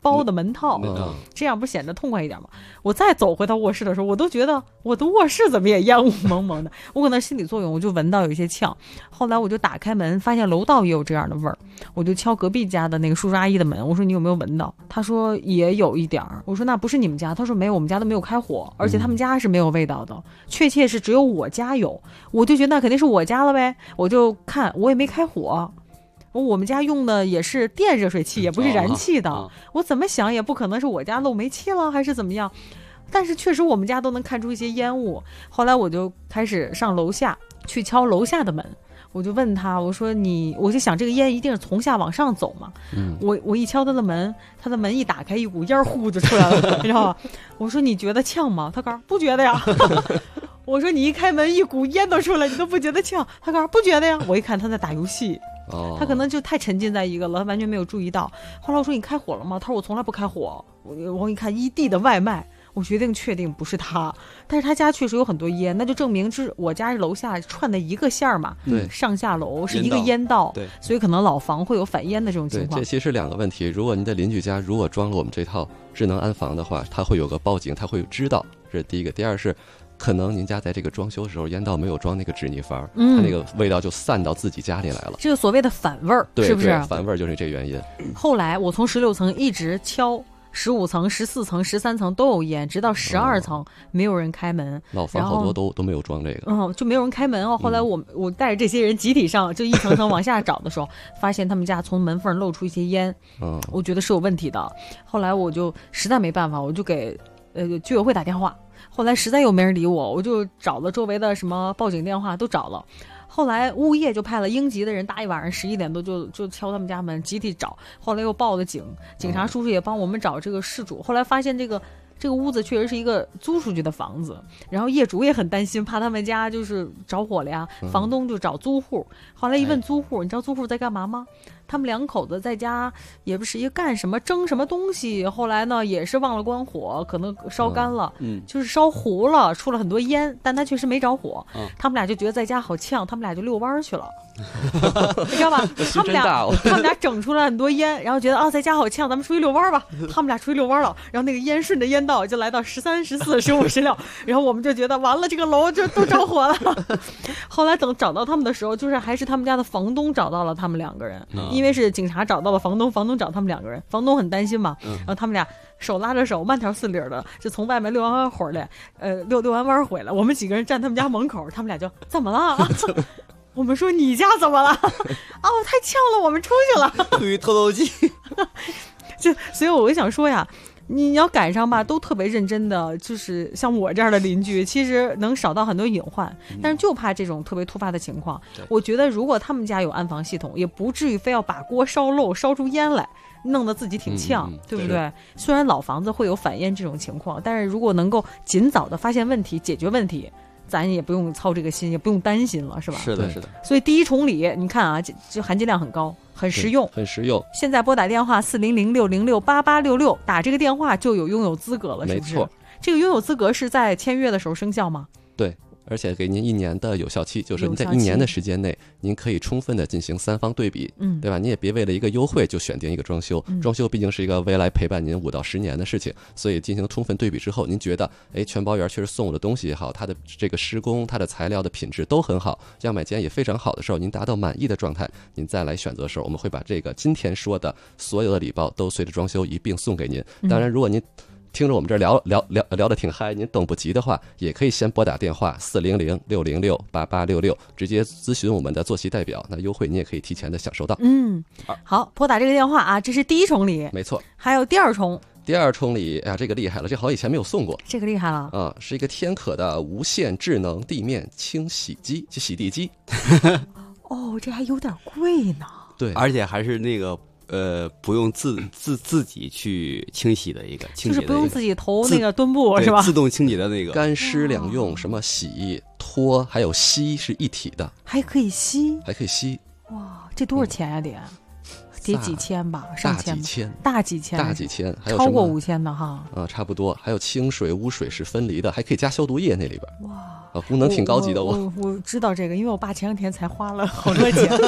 包的门套，这样不显得痛快一点吗？我再走回到卧室的时候，我都觉得我的卧室怎么也烟雾蒙蒙的，我可能心理作用，我就闻到有一些呛。后来我就打开门，发现楼道也有这样的味儿，我就敲隔壁家的那个叔叔阿姨的门，我说你有没有闻到？他说也有一点儿。我说那不是你们家？他说没有，我们家都没有开火，而且他们家是没有味道的，确切是只有我家有。我就觉得那肯定是我家了呗，我就看我也没开火。我们家用的也是电热水器，也不是燃气的，我怎么想也不可能是我家漏煤气了还是怎么样，但是确实我们家都能看出一些烟雾。后来我就开始上楼下去敲楼下的门，我就问他，我说我就想这个烟一定是从下往上走嘛，我一敲他的门，他的门一打开，一股烟呼就出来了，你知道吗？我说你觉得呛吗？他告诉不觉得呀。我说你一开门一股烟都出来，你都不觉得呛？他告诉不觉得呀。我一看他在打游戏，他可能就太沉浸在一个了，他完全没有注意到。后来我说你开火了吗？他说我从来不开火。我一看一地的外卖，我确定不是他，但是他家确实有很多烟，那就证明是我家是楼下串的一个线儿嘛， 对， 上下楼是一个烟道， 对， 所以可能老房会有反烟的这种情况。 这其实两个问题，如果您的邻居家如果装了我们这套智能安防的话，他会有个报警，他会知道，这是第一个。第二是可能您家在这个装修的时候烟道没有装那个止逆阀，它那个味道就散到自己家里来了，这个所谓的反味儿，是不是？ 反味儿就是这原因。 后来我从16层一直敲15层、14层、13层都有烟，直到12层没有人开门。 老房好多都没有装这个， 就没有人开门哦。后来我带着这些人集体上，就一层层往下找的时候，发现他们家从门缝露出一些烟，我觉得是有问题的。后来我就实在没办法，我就给居委会打电话。后来实在又没人理我，我就找了周围的什么报警电话都找了。后来物业就派了英级的人，大一晚上11点多就敲他们家门，集体找。后来又报了警，警察叔叔也帮我们找这个事主。后来发现这个屋子确实是一个租出去的房子，然后业主也很担心，怕他们家就是着火了呀，房东就找租户。后来一问租户，你知道租户在干嘛吗？他们两口子在家也不是一个干什么蒸什么东西，后来呢也是忘了关火，可能烧干了，就是烧糊了，出了很多烟，但他确实没着火。他们俩就觉得在家好呛，他们俩就遛弯去了。你知道吧？他们俩整出了很多烟，然后觉得在家好呛，咱们出去遛弯吧。他们俩出去遛弯了，然后那个烟顺着烟道就来到13、14、15、16，然后我们就觉得完了，这个楼就都着火了。后来等找到他们的时候，就是还是他们家的房东找到了他们两个人，因为是警察找到了房东，房东找他们两个人，房东很担心嘛，然后他们俩手拉着手，慢条斯理的就从外面遛完弯回来，遛完弯回来，我们几个人站他们家门口，他们俩就怎么了？我们说你家怎么了？太呛了，我们出去了， 出于透气。 所以我就想说呀，你要赶上吧，都特别认真的，就是像我这样的邻居，其实能少到很多隐患，但是就怕这种特别突发的情况。我觉得如果他们家有安防系统，也不至于非要把锅烧漏，烧出烟来，弄得自己挺呛，对不对？虽然老房子会有反烟这种情况，但是如果能够尽早的发现问题，解决问题，咱也不用操这个心，也不用担心了，是吧？ 是的，是的。 所以第一重礼，你看啊，就含金量很高，很实用， 很实用。现在拨打电话400-606-8866，打这个电话就有拥有资格了，是不是？没错。这个拥有资格是在签约的时候生效吗？ 对。而且给您1年的有效期，就是您在1年的时间内，您可以充分的进行3方对比，对吧？你也别为了一个优惠就选定一个装修，装修毕竟是一个未来陪伴您5到10年的事情，所以进行充分对比之后，您觉得，全包园确实送我的东西也好，它的这个施工、它的材料的品质都很好，样板间也非常好的时候，您达到满意的状态，您再来选择的时候，我们会把这个今天说的所有的礼包都随着装修一并送给您。当然，如果您听着我们这聊得挺嗨，您等不及的话，也可以先拨打电话400-606-8866，直接咨询我们的坐席代表，那优惠你也可以提前的享受到。 好，拨打这个电话啊，这是第一重礼， 没错。 还有第二重礼，这个厉害了，这好像以前没有送过， 这个厉害了是一个天可的无线智能地面清洗机，洗地机。 这还有点贵呢。 对， 而且还是那个。不用自己去清洗的一个， 就是不用自己投那个墩布是吧？ 自动清洗的那个， 干湿两用，什么洗、脱还有吸是一体的， 还可以吸。 哇， 这多少钱呀？得几千吧，上千，大几千， 还有超过5000的哈。 差不多，还有清水、污水是分离的，还可以加消毒液那里边。哇，功能挺高级的。 我知道这个，因为我爸前2天才花了好多钱。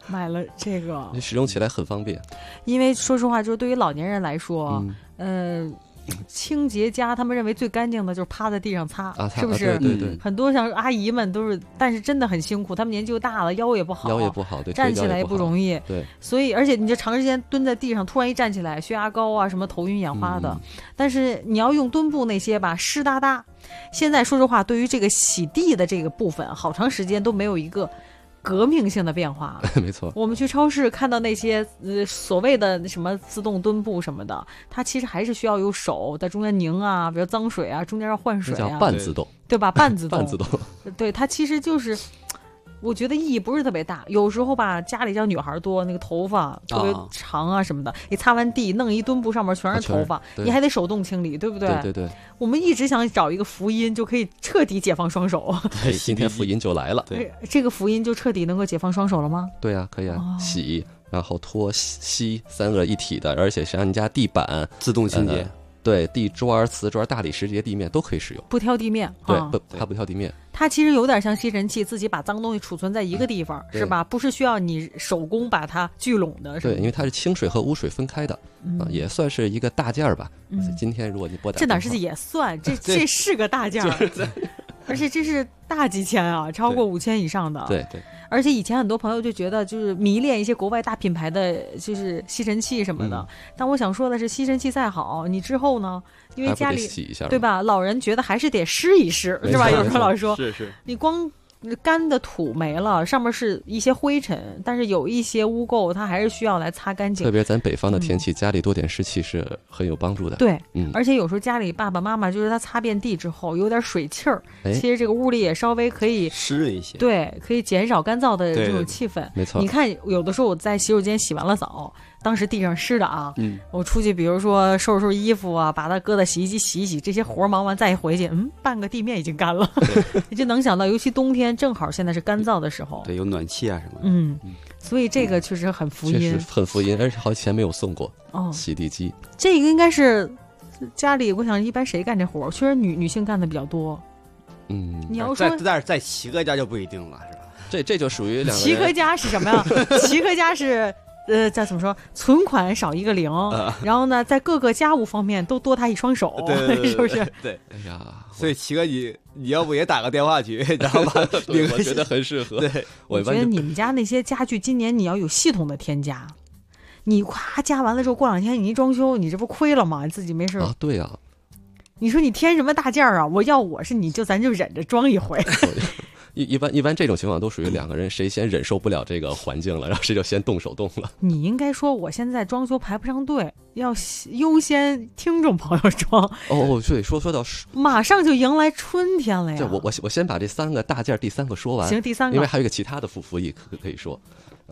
买了这个， 使用起来很方便。 因为说实话，就是对于老年人来说，清洁家他们认为最干净的就是趴在地上擦，是不是？ 对， 很多像阿姨们都是，但是真的很辛苦，他们年纪又大了，腰也不好， 对， 站起来也不容易， 对。 所以，而且你就长时间蹲在地上，突然一站起来，血压高啊，什么头晕眼花的。但是你要用墩布那些吧，湿哒哒。现在说实话，对于这个洗地的这个部分，好长时间都没有一个革命性的变化。 没错， 我们去超市看到那些所谓的什么自动墩布什么的，它其实还是需要有手在中间拧啊，比如脏水啊，中间要换水啊， 叫半自动， 对吧？半自动， 半自动， 对，它其实就是。我觉得意义不是特别大，有时候吧，家里像女孩多，那个头发特别长啊什么的，你擦完地弄一墩布，上面全是头发，你还得手动清理，对不对？ 对。 我们一直想找一个福音，就可以彻底解放双手。 对，今天福音就来了。 对，这个福音就彻底能够解放双手了吗？ 对啊，可以啊，洗，然后拖、吸三个一体的，而且像你家地板自动清洁。 对，地砖、瓷砖、大理石这些地面都可以使用， 不挑地面。 对，它不挑地面。 它其实有点像吸尘器，自己把脏东西储存在一个地方，是吧？不是需要你手工把它聚拢的。 对，因为它是清水和污水分开的，也算是一个大件儿吧。今天如果你拨打， 这哪是也算，这是个大件儿。而且这是大几千啊，超过5000以上的。 对。 而且以前很多朋友就觉得就是迷恋一些国外大品牌的就是吸尘器什么的，但我想说的是，吸尘器再好，你之后呢，因为家里洗一下， 对吧？老人觉得还是得湿一湿，是吧？有时候老说， 是你光干的土没了，上面是一些灰尘，但是有一些污垢，它还是需要来擦干净。 特别咱北方的天气，家里多点湿气是很有帮助的。 对，而且有时候家里爸爸妈妈就是他擦遍地之后有点水气儿，其实这个屋里也稍微可以湿一些， 对，可以减少干燥的这种气氛。 没错， 你看有的时候我在洗手间洗完了澡，当时地上湿的啊，我出去比如说收拾衣服啊，把它搁在洗衣机洗一洗，这些活忙完再一回去，半个地面已经干了。你就能想到，尤其冬天正好现在是干燥的时候， 对，有暖气啊什么的。 所以这个确实很福音， 确实很福音，而且好几钱没有送过洗地机。 这个应该是家里，我想一般谁干这活？确实女性干的比较多。你要说在齐哥家就不一定了，是吧？ 这就属于两个人。 齐哥家是什么呀？齐哥家是。叫怎么说？存款少一个零，然后呢，在各个家务方面都多他一双手，是不是？ 对， 哎呀， 所以齐哥你要不也打个电话去，然后把我觉得很适合。对， 我觉得你们家那些家具今年你要有系统的添加，你夸加完了之后，过2天你一装修，你这不亏了吗？你自己没事啊？对呀。 你说你添什么大件啊？我是你咱就忍着装一回。 一般这种情况都属于两个人谁先忍受不了这个环境了，然后谁就先动手动了。 你应该说我现在装修排不上队，要优先听众朋友装。 对，说到马上就迎来春天了呀。 这我先把这3个大件第3个说完。 行，第3个， 因为还有一个其他的福利可以说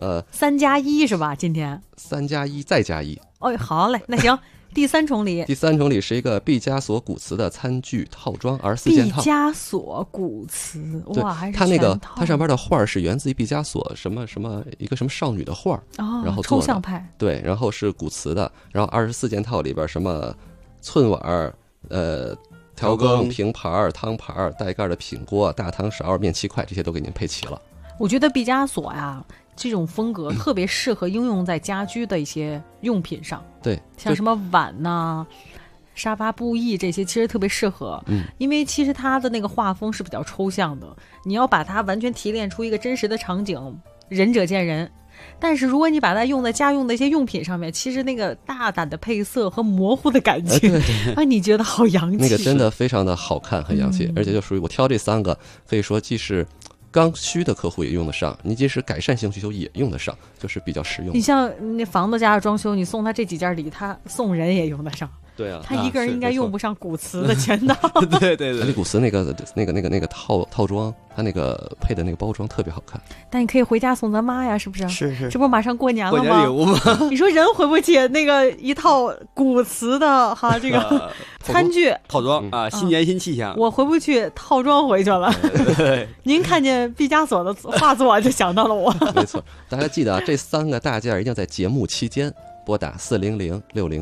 ，3+1是吧？今天 3+1再加1。 好嘞，那行。第3重礼， 第3重礼是一个毕加索古瓷的餐具套装24件套。 毕加索古瓷，哇，还是它那个它上边的画是源自于毕加索什么一个什么少女的画，然后抽象派。 对，然后是古瓷的，然后24件套里边什么寸碗、调羹、平盘、汤盘、带盖的品锅、大汤勺、面器筷，这些都给您配齐了。 我觉得毕加索呀，这种风格特别适合应用在家居的一些用品上。 对， 像什么碗呐、沙发布艺这些，其实特别适合。因为其实它的那个画风是比较抽象的，你要把它完全提炼出一个真实的场景，仁者见仁。但是如果你把它用在家用的一些用品上面，其实那个大胆的配色和模糊的感情，你觉得好洋气。 那个真的非常的好看，很洋气，而且就属于我挑这3个，可以说既是刚需的客户也用得上，你即使改善性需求也用得上，就是比较实用。 你像那房子家的装修，你送他这几件礼，他送人也用得上。 对啊， 他一个人应该用不上古瓷的全套。 对，那古瓷那个套装，它那个配的那个包装特别好看。 但你可以回家送咱妈呀，是不是？ 是， 这不马上过年了吗？ 过年礼物吗？ 你说人回不起那个一套古瓷的这个餐具套装啊，新年新气象。 我回不去，套装回去了。您看见毕加索的画作就想到了我。 没错，大家记得啊，这3个大件一定要在节目期间拨打400-606。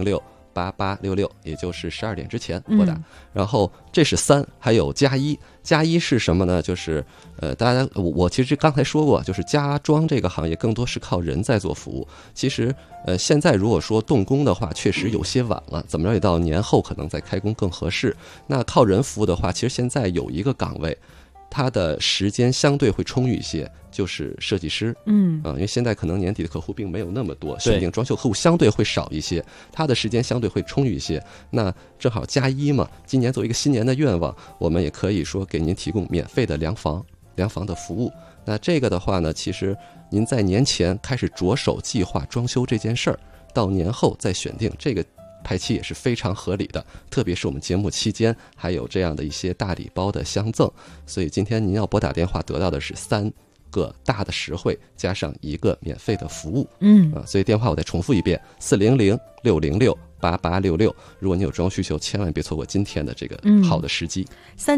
8866，也就是12点之前拨打。然后这是3，还有+1，加1是什么呢？就是大家我其实刚才说过，就是家装这个行业更多是靠人在做服务。其实现在如果说动工的话，确实有些晚了，怎么着也到年后可能再开工更合适。那靠人服务的话，其实现在有一个岗位，它的时间相对会充裕一些，就是设计师。因为现在可能年底的客户并没有那么多，选定装修客户相对会少一些，他的时间相对会充裕一些。那正好+1嘛，今年做一个新年的愿望，我们也可以说给您提供免费的量房的服务。那这个的话呢，其实您在年前开始着手计划装修这件事儿，到年后再选定这个排期也是非常合理的，特别是我们节目期间还有这样的一些大礼包的相赠，所以今天您要拨打电话得到的是3个大的实惠加上1个免费的服务。所以电话我再重复一遍，400-606-8866。如果你有装修需求，千万别错过今天的这个好的时机。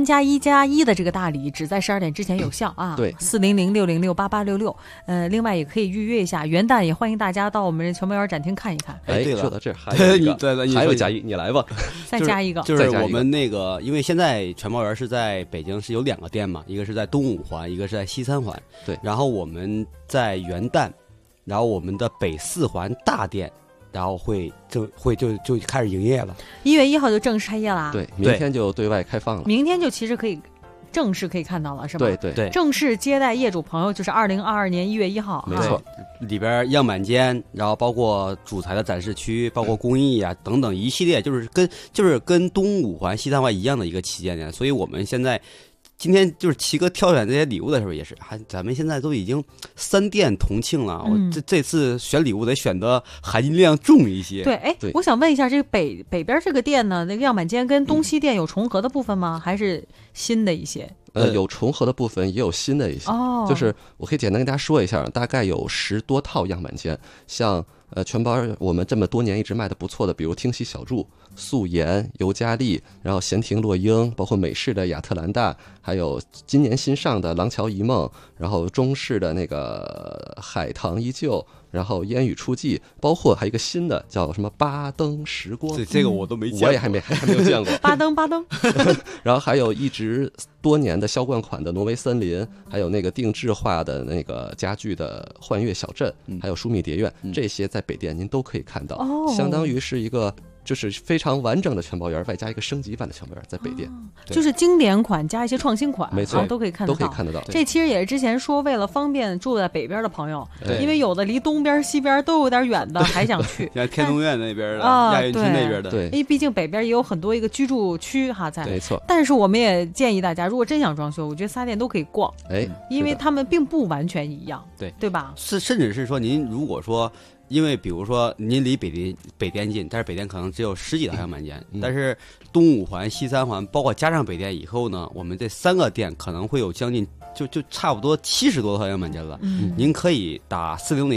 3+1+1的这个大礼只在12点之前有效啊！ 对 ，400-606-8866。另外也可以预约一下，元旦也欢迎大家到我们全博园展厅看一看。 对了， 说到这儿还有一个，还有+1，你来吧， 再加一个， 就是我们那个，因为现在全博园是在北京是有2个店嘛，一个是在东5环，一个是在西3环。 对， 然后我们在元旦，然后我们的北4环大店。然后就开始营业了 ，1月1号就正式开业了。 对，明天就对外开放了。 明天就其实可以正式可以看到了，是吧？ 对， 正式接待业主朋友就是2022年1月1号。 没错， 里边样板间，然后包括主材的展示区，包括工艺啊等等一系列，就是跟东5环西3环一样的一个旗舰店。所以我们现在。今天就是齐哥挑选这些礼物的时候，也是咱们现在都已经3店同庆了。我这次选礼物得选的含金量重一些。 对，我想问一下，这个北边这个店呢，那个样板间跟东西店有重合的部分吗？还是新的一些？ 有重合的部分，也有新的一些。就是我可以简单跟大家说一下，大概有10多套样板间，像全包我们这么多年一直卖的不错的，比如听喜小筑、素颜、尤加利，然后闲庭落英，包括美式的亚特兰大，还有今年新上的廊桥一梦，然后中式的那个海棠依旧，然后烟雨初霁，包括还有一个新的叫什么巴登时光， 这个我都没见过， 我也还没有见过。 巴登， 然后还有一直多年的销冠款的挪威森林，还有那个定制化的那个家具的幻月小镇，还有舒密蝶苑，这些在北店您都可以看到，相当于是一个。就是非常完整的全包园，外加一个升级版的全包园，在北店， 就是经典款加一些创新款， 没错， 都可以看得到， 都可以看得到。 这其实也是之前说为了方便住在北边的朋友，因为有的离东边西边都有点远的，还想去， 像天通苑那边的，亚运区那边的， 对， 因为毕竟北边也有很多一个居住区哈在， 没错。 但是我们也建议大家，如果真想装修，我觉得3店都可以逛，因为他们并不完全一样，对吧？ 甚至是说您如果说。因为比如说您离北店近，但是北店可能只有10几套样板间，但是东5环、西3环，包括加上北店以后呢，我们这3个店可能会有将近就差不多70多套样板间了。您可以打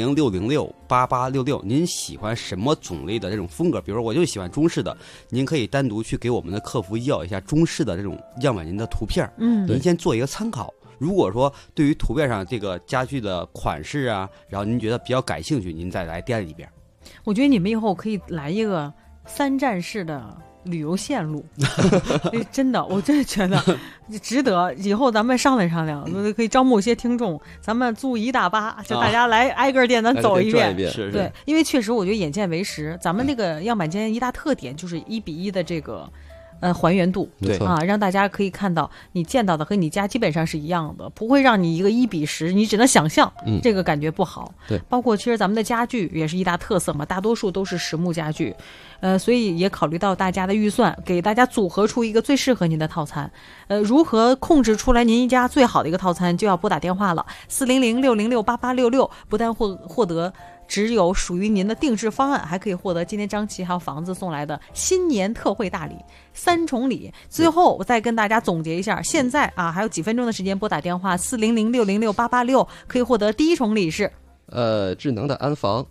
400-606-8866，您喜欢什么种类的这种风格？比如说我就喜欢中式的，您可以单独去给我们的客服要一下中式的这种样板间的图片，您先做一个参考。如果说对于图片上这个家具的款式啊，然后您觉得比较感兴趣，您再来店里边。 我觉得你们以后可以来一个3站式的旅游线路，真的，我真的觉得值得。以后咱们商量商量，可以招募一些听众，咱们租1大巴，就大家来挨个店咱走一遍。对，因为确实我觉得眼见为实，咱们那个样板间一大特点就是1比1的这个。还原度， 对啊，让大家可以看到你见到的和你家基本上是一样的，不会让你一个1比10，你只能想象，这个感觉不好。 对， 包括其实咱们的家具也是一大特色嘛，大多数都是实木家具，所以也考虑到大家的预算，给大家组合出一个最适合您的套餐。如何控制出来您一家最好的一个套餐，就要拨打电话了，400-606-8866，不但获得。只有属于您的定制方案，还可以获得今天张琪还有房子送来的新年特惠大礼3重礼。最后我再跟大家总结一下，现在啊还有几分钟的时间拨打电话400-606-8866，可以获得第1重礼是智能的安防，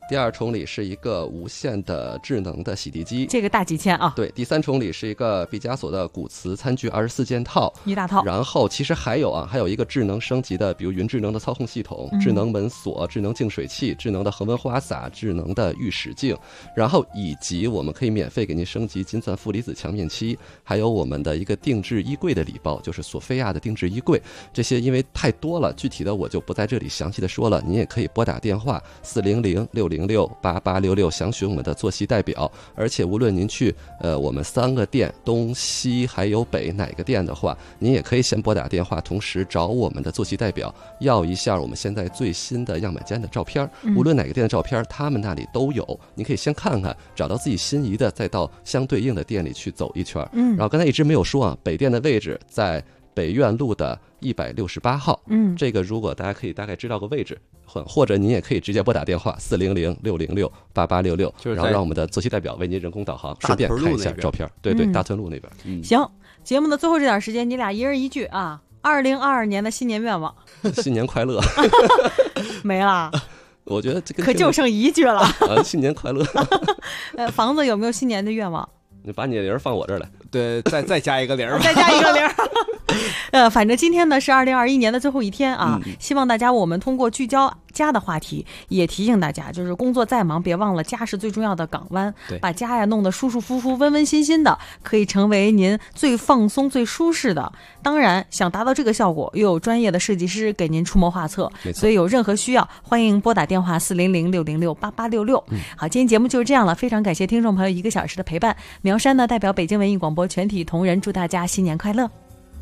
第2重里是一个无线的智能的洗涤机， 这个大几千啊。 对，第3重里是一个毕加索的古瓷餐具24件套， 一大套。 然后其实还有一个智能升级的，比如云智能的操控系统、智能门锁、智能净水器、智能的恒温花洒、智能的浴室镜，然后以及我们可以免费给您升级金钻负离子墙面漆，还有我们的一个定制衣柜的礼包，就是索菲亚的定制衣柜。这些因为太多了，具体的我就不在这里详细的说了，您也可以拨打电话400-606-8866详询我们的坐席代表。而且无论您去我们3个店东西还有北哪个店的话，您也可以先拨打电话，同时找我们的坐席代表要一下我们现在最新的样板间的照片，无论哪个店的照片他们那里都有，您可以先看看，找到自己心仪的，再到相对应的店里去走一圈。然后刚才一直没有说啊，北店的位置在北苑路的168号，这个如果大家可以大概知道个位置，或者您也可以直接拨打电话400-606-8866，然后让我们的坐席代表为您人工导航，顺便看一下照片。对对，大屯路那边。 行，节目的最后这点时间，你俩一人一句啊，2022年的新年愿望。 新年快乐。 没了。 我觉得这个可就剩一句了。 新年快乐。 房子有没有新年的愿望？ 你把你的零放我这儿来。 对，再加一个零。 再加一个零。反正今天呢是2021年的最后一天啊，希望大家我们通过聚焦家的话题，也提醒大家，就是工作再忙，别忘了家是最重要的港湾，把家呀弄得舒舒服服、温温馨馨的，可以成为您最放松、最舒适的。当然，想达到这个效果，又有专业的设计师给您出谋划策，所以有任何需要，欢迎拨打电话400-606-8866。好，今天节目就是这样了，非常感谢听众朋友1个小时的陪伴。苗山呢代表北京文艺广播全体同仁，祝大家新年快乐。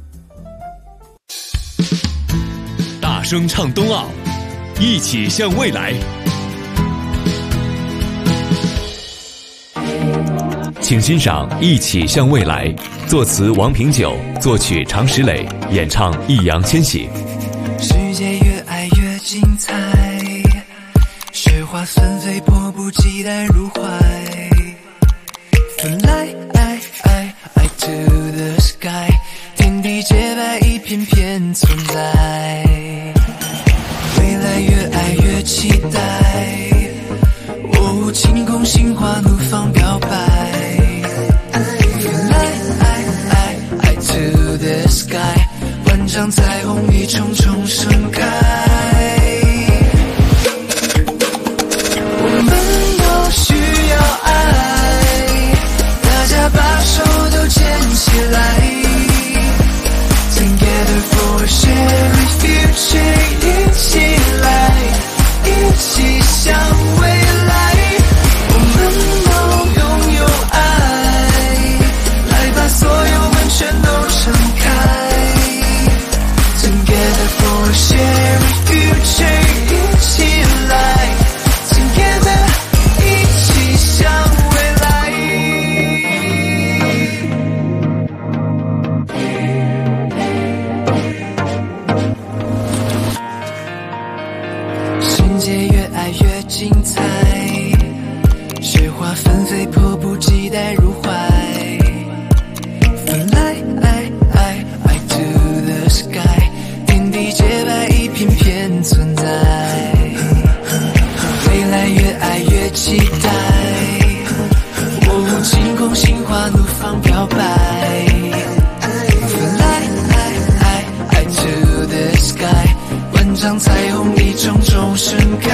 大声唱冬奥，一起向未来。请欣赏《一起向未来》，作词王平久，作曲常石磊，演唱易烊千玺。 世界越爱越精彩，雪花纷飞，迫不及待入怀。Fly to the sky， 天地洁白，一片片存在。未来越爱越期待，晴空心花怒放表白。Fly to the sky， 万丈彩虹一重重盛开。我们都需要爱，大家把手都牵起来。Together for a shared future， 一起来，一起向未来。我们都拥有爱，来把所有门全都敞开。Together for a shared future， 一起来 ，Together 一起向未来。世界越爱越精彩，雪花纷飞，迫不及待入怀。Fly to the sky， 天地洁白，一片片存在。未来越爱越期待，晴空心花怒放表白。Fly to the sky， 万丈彩虹一重重盛开。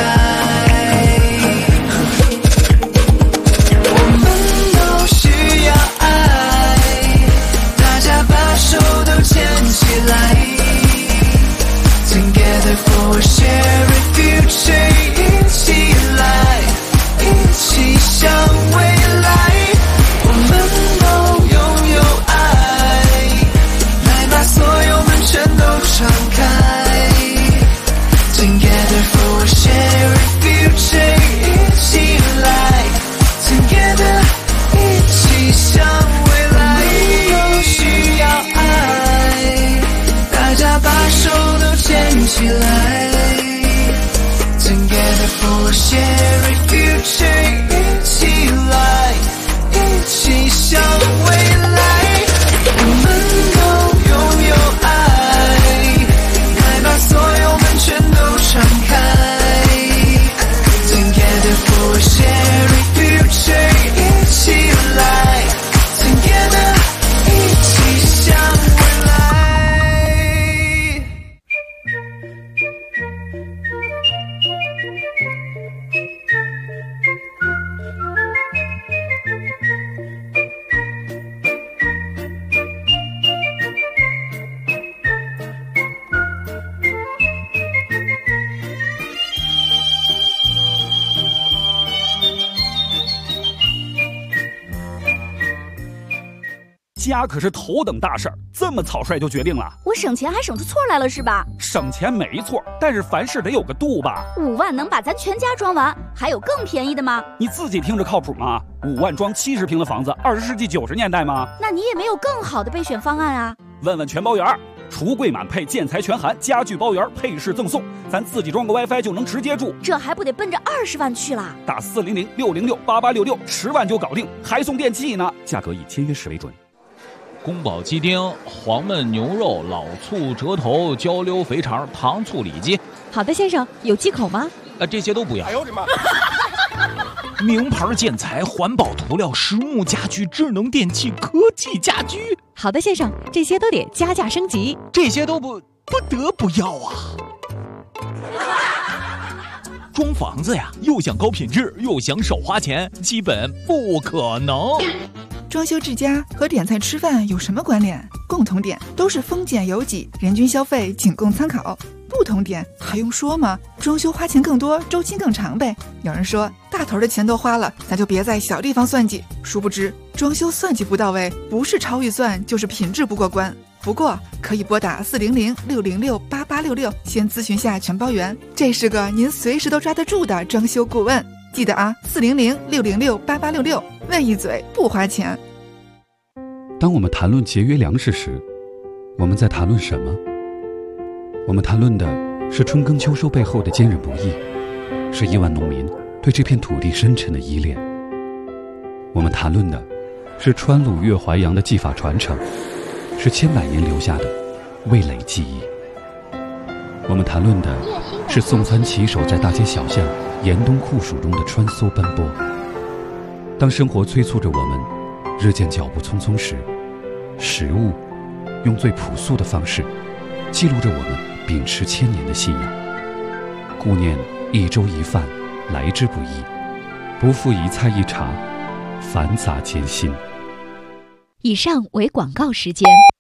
我们都需要爱，大家把手都牵起来。Together for a shared future， 一起来，一起向未来。我们都拥有爱，来把所有门全都敞开。Together for a shared future， 一起来 Together 一起向未来。都需要爱，大家把手都牵起来。Together for a shared future， 一起来，一起向未来。我们都拥有爱，来把所有门全都敞开。Together for 家可是头等大事儿，这么草率就决定了？ 我省钱还省出错来了是吧？ 省钱没错，但是凡事得有个度吧。 5万能把咱全家装完，还有更便宜的吗？ 你自己听着靠谱吗？5万装70平的房子，20世纪90年代吗？ 那你也没有更好的备选方案啊？ 问问全包园，橱柜满配，建材全含，家具包圆，配饰赠送，咱自己装个 WiFi 就能直接住， 这还不得奔着20万去了？ 打400-606-8866，10万就搞定，还送电器呢，价格以签约时为准。 宫保鸡丁、黄焖牛肉、老醋、折头、焦溜肥肠、糖醋里脊。 好的，先生，有忌口吗？ 这些都不要。 哎呦我的妈！ 名牌建材、环保涂料、实木家具、智能电器、科技家居。 好的，先生，这些都得加价升级。 这些都不得不要啊！装房子呀，又想高品质，又想少花钱，基本不可能。 装修治家和点菜吃饭有什么关联？共同点都是丰俭由己，人均消费仅供参考。不同点还用说吗？装修花钱更多，周期更长呗。有人说大头的钱都花了，咱就别在小地方算计。殊不知装修算计不到位，不是超预算就是品质不过关。不过可以拨打400-606-8866，先咨询下全包园，这是个您随时都抓得住的装修顾问。记得啊，400-606-8866，问一嘴不花钱。 当我们谈论节约粮食时，我们在谈论什么？我们谈论的是春耕秋收背后的坚韧不易，是亿万农民对这片土地深沉的依恋。我们谈论的是川鲁粤淮扬的技法传承，是千百年留下的味蕾记忆。我们谈论的是送餐骑手在大街小巷严冬酷暑中的穿梭奔波。当生活催促着我们日渐脚步匆匆时，食物用最朴素的方式记录着我们秉持1000年的信仰。顾念一粥一饭来之不易，不负一菜一茶繁杂艰辛。 以上为广告时间。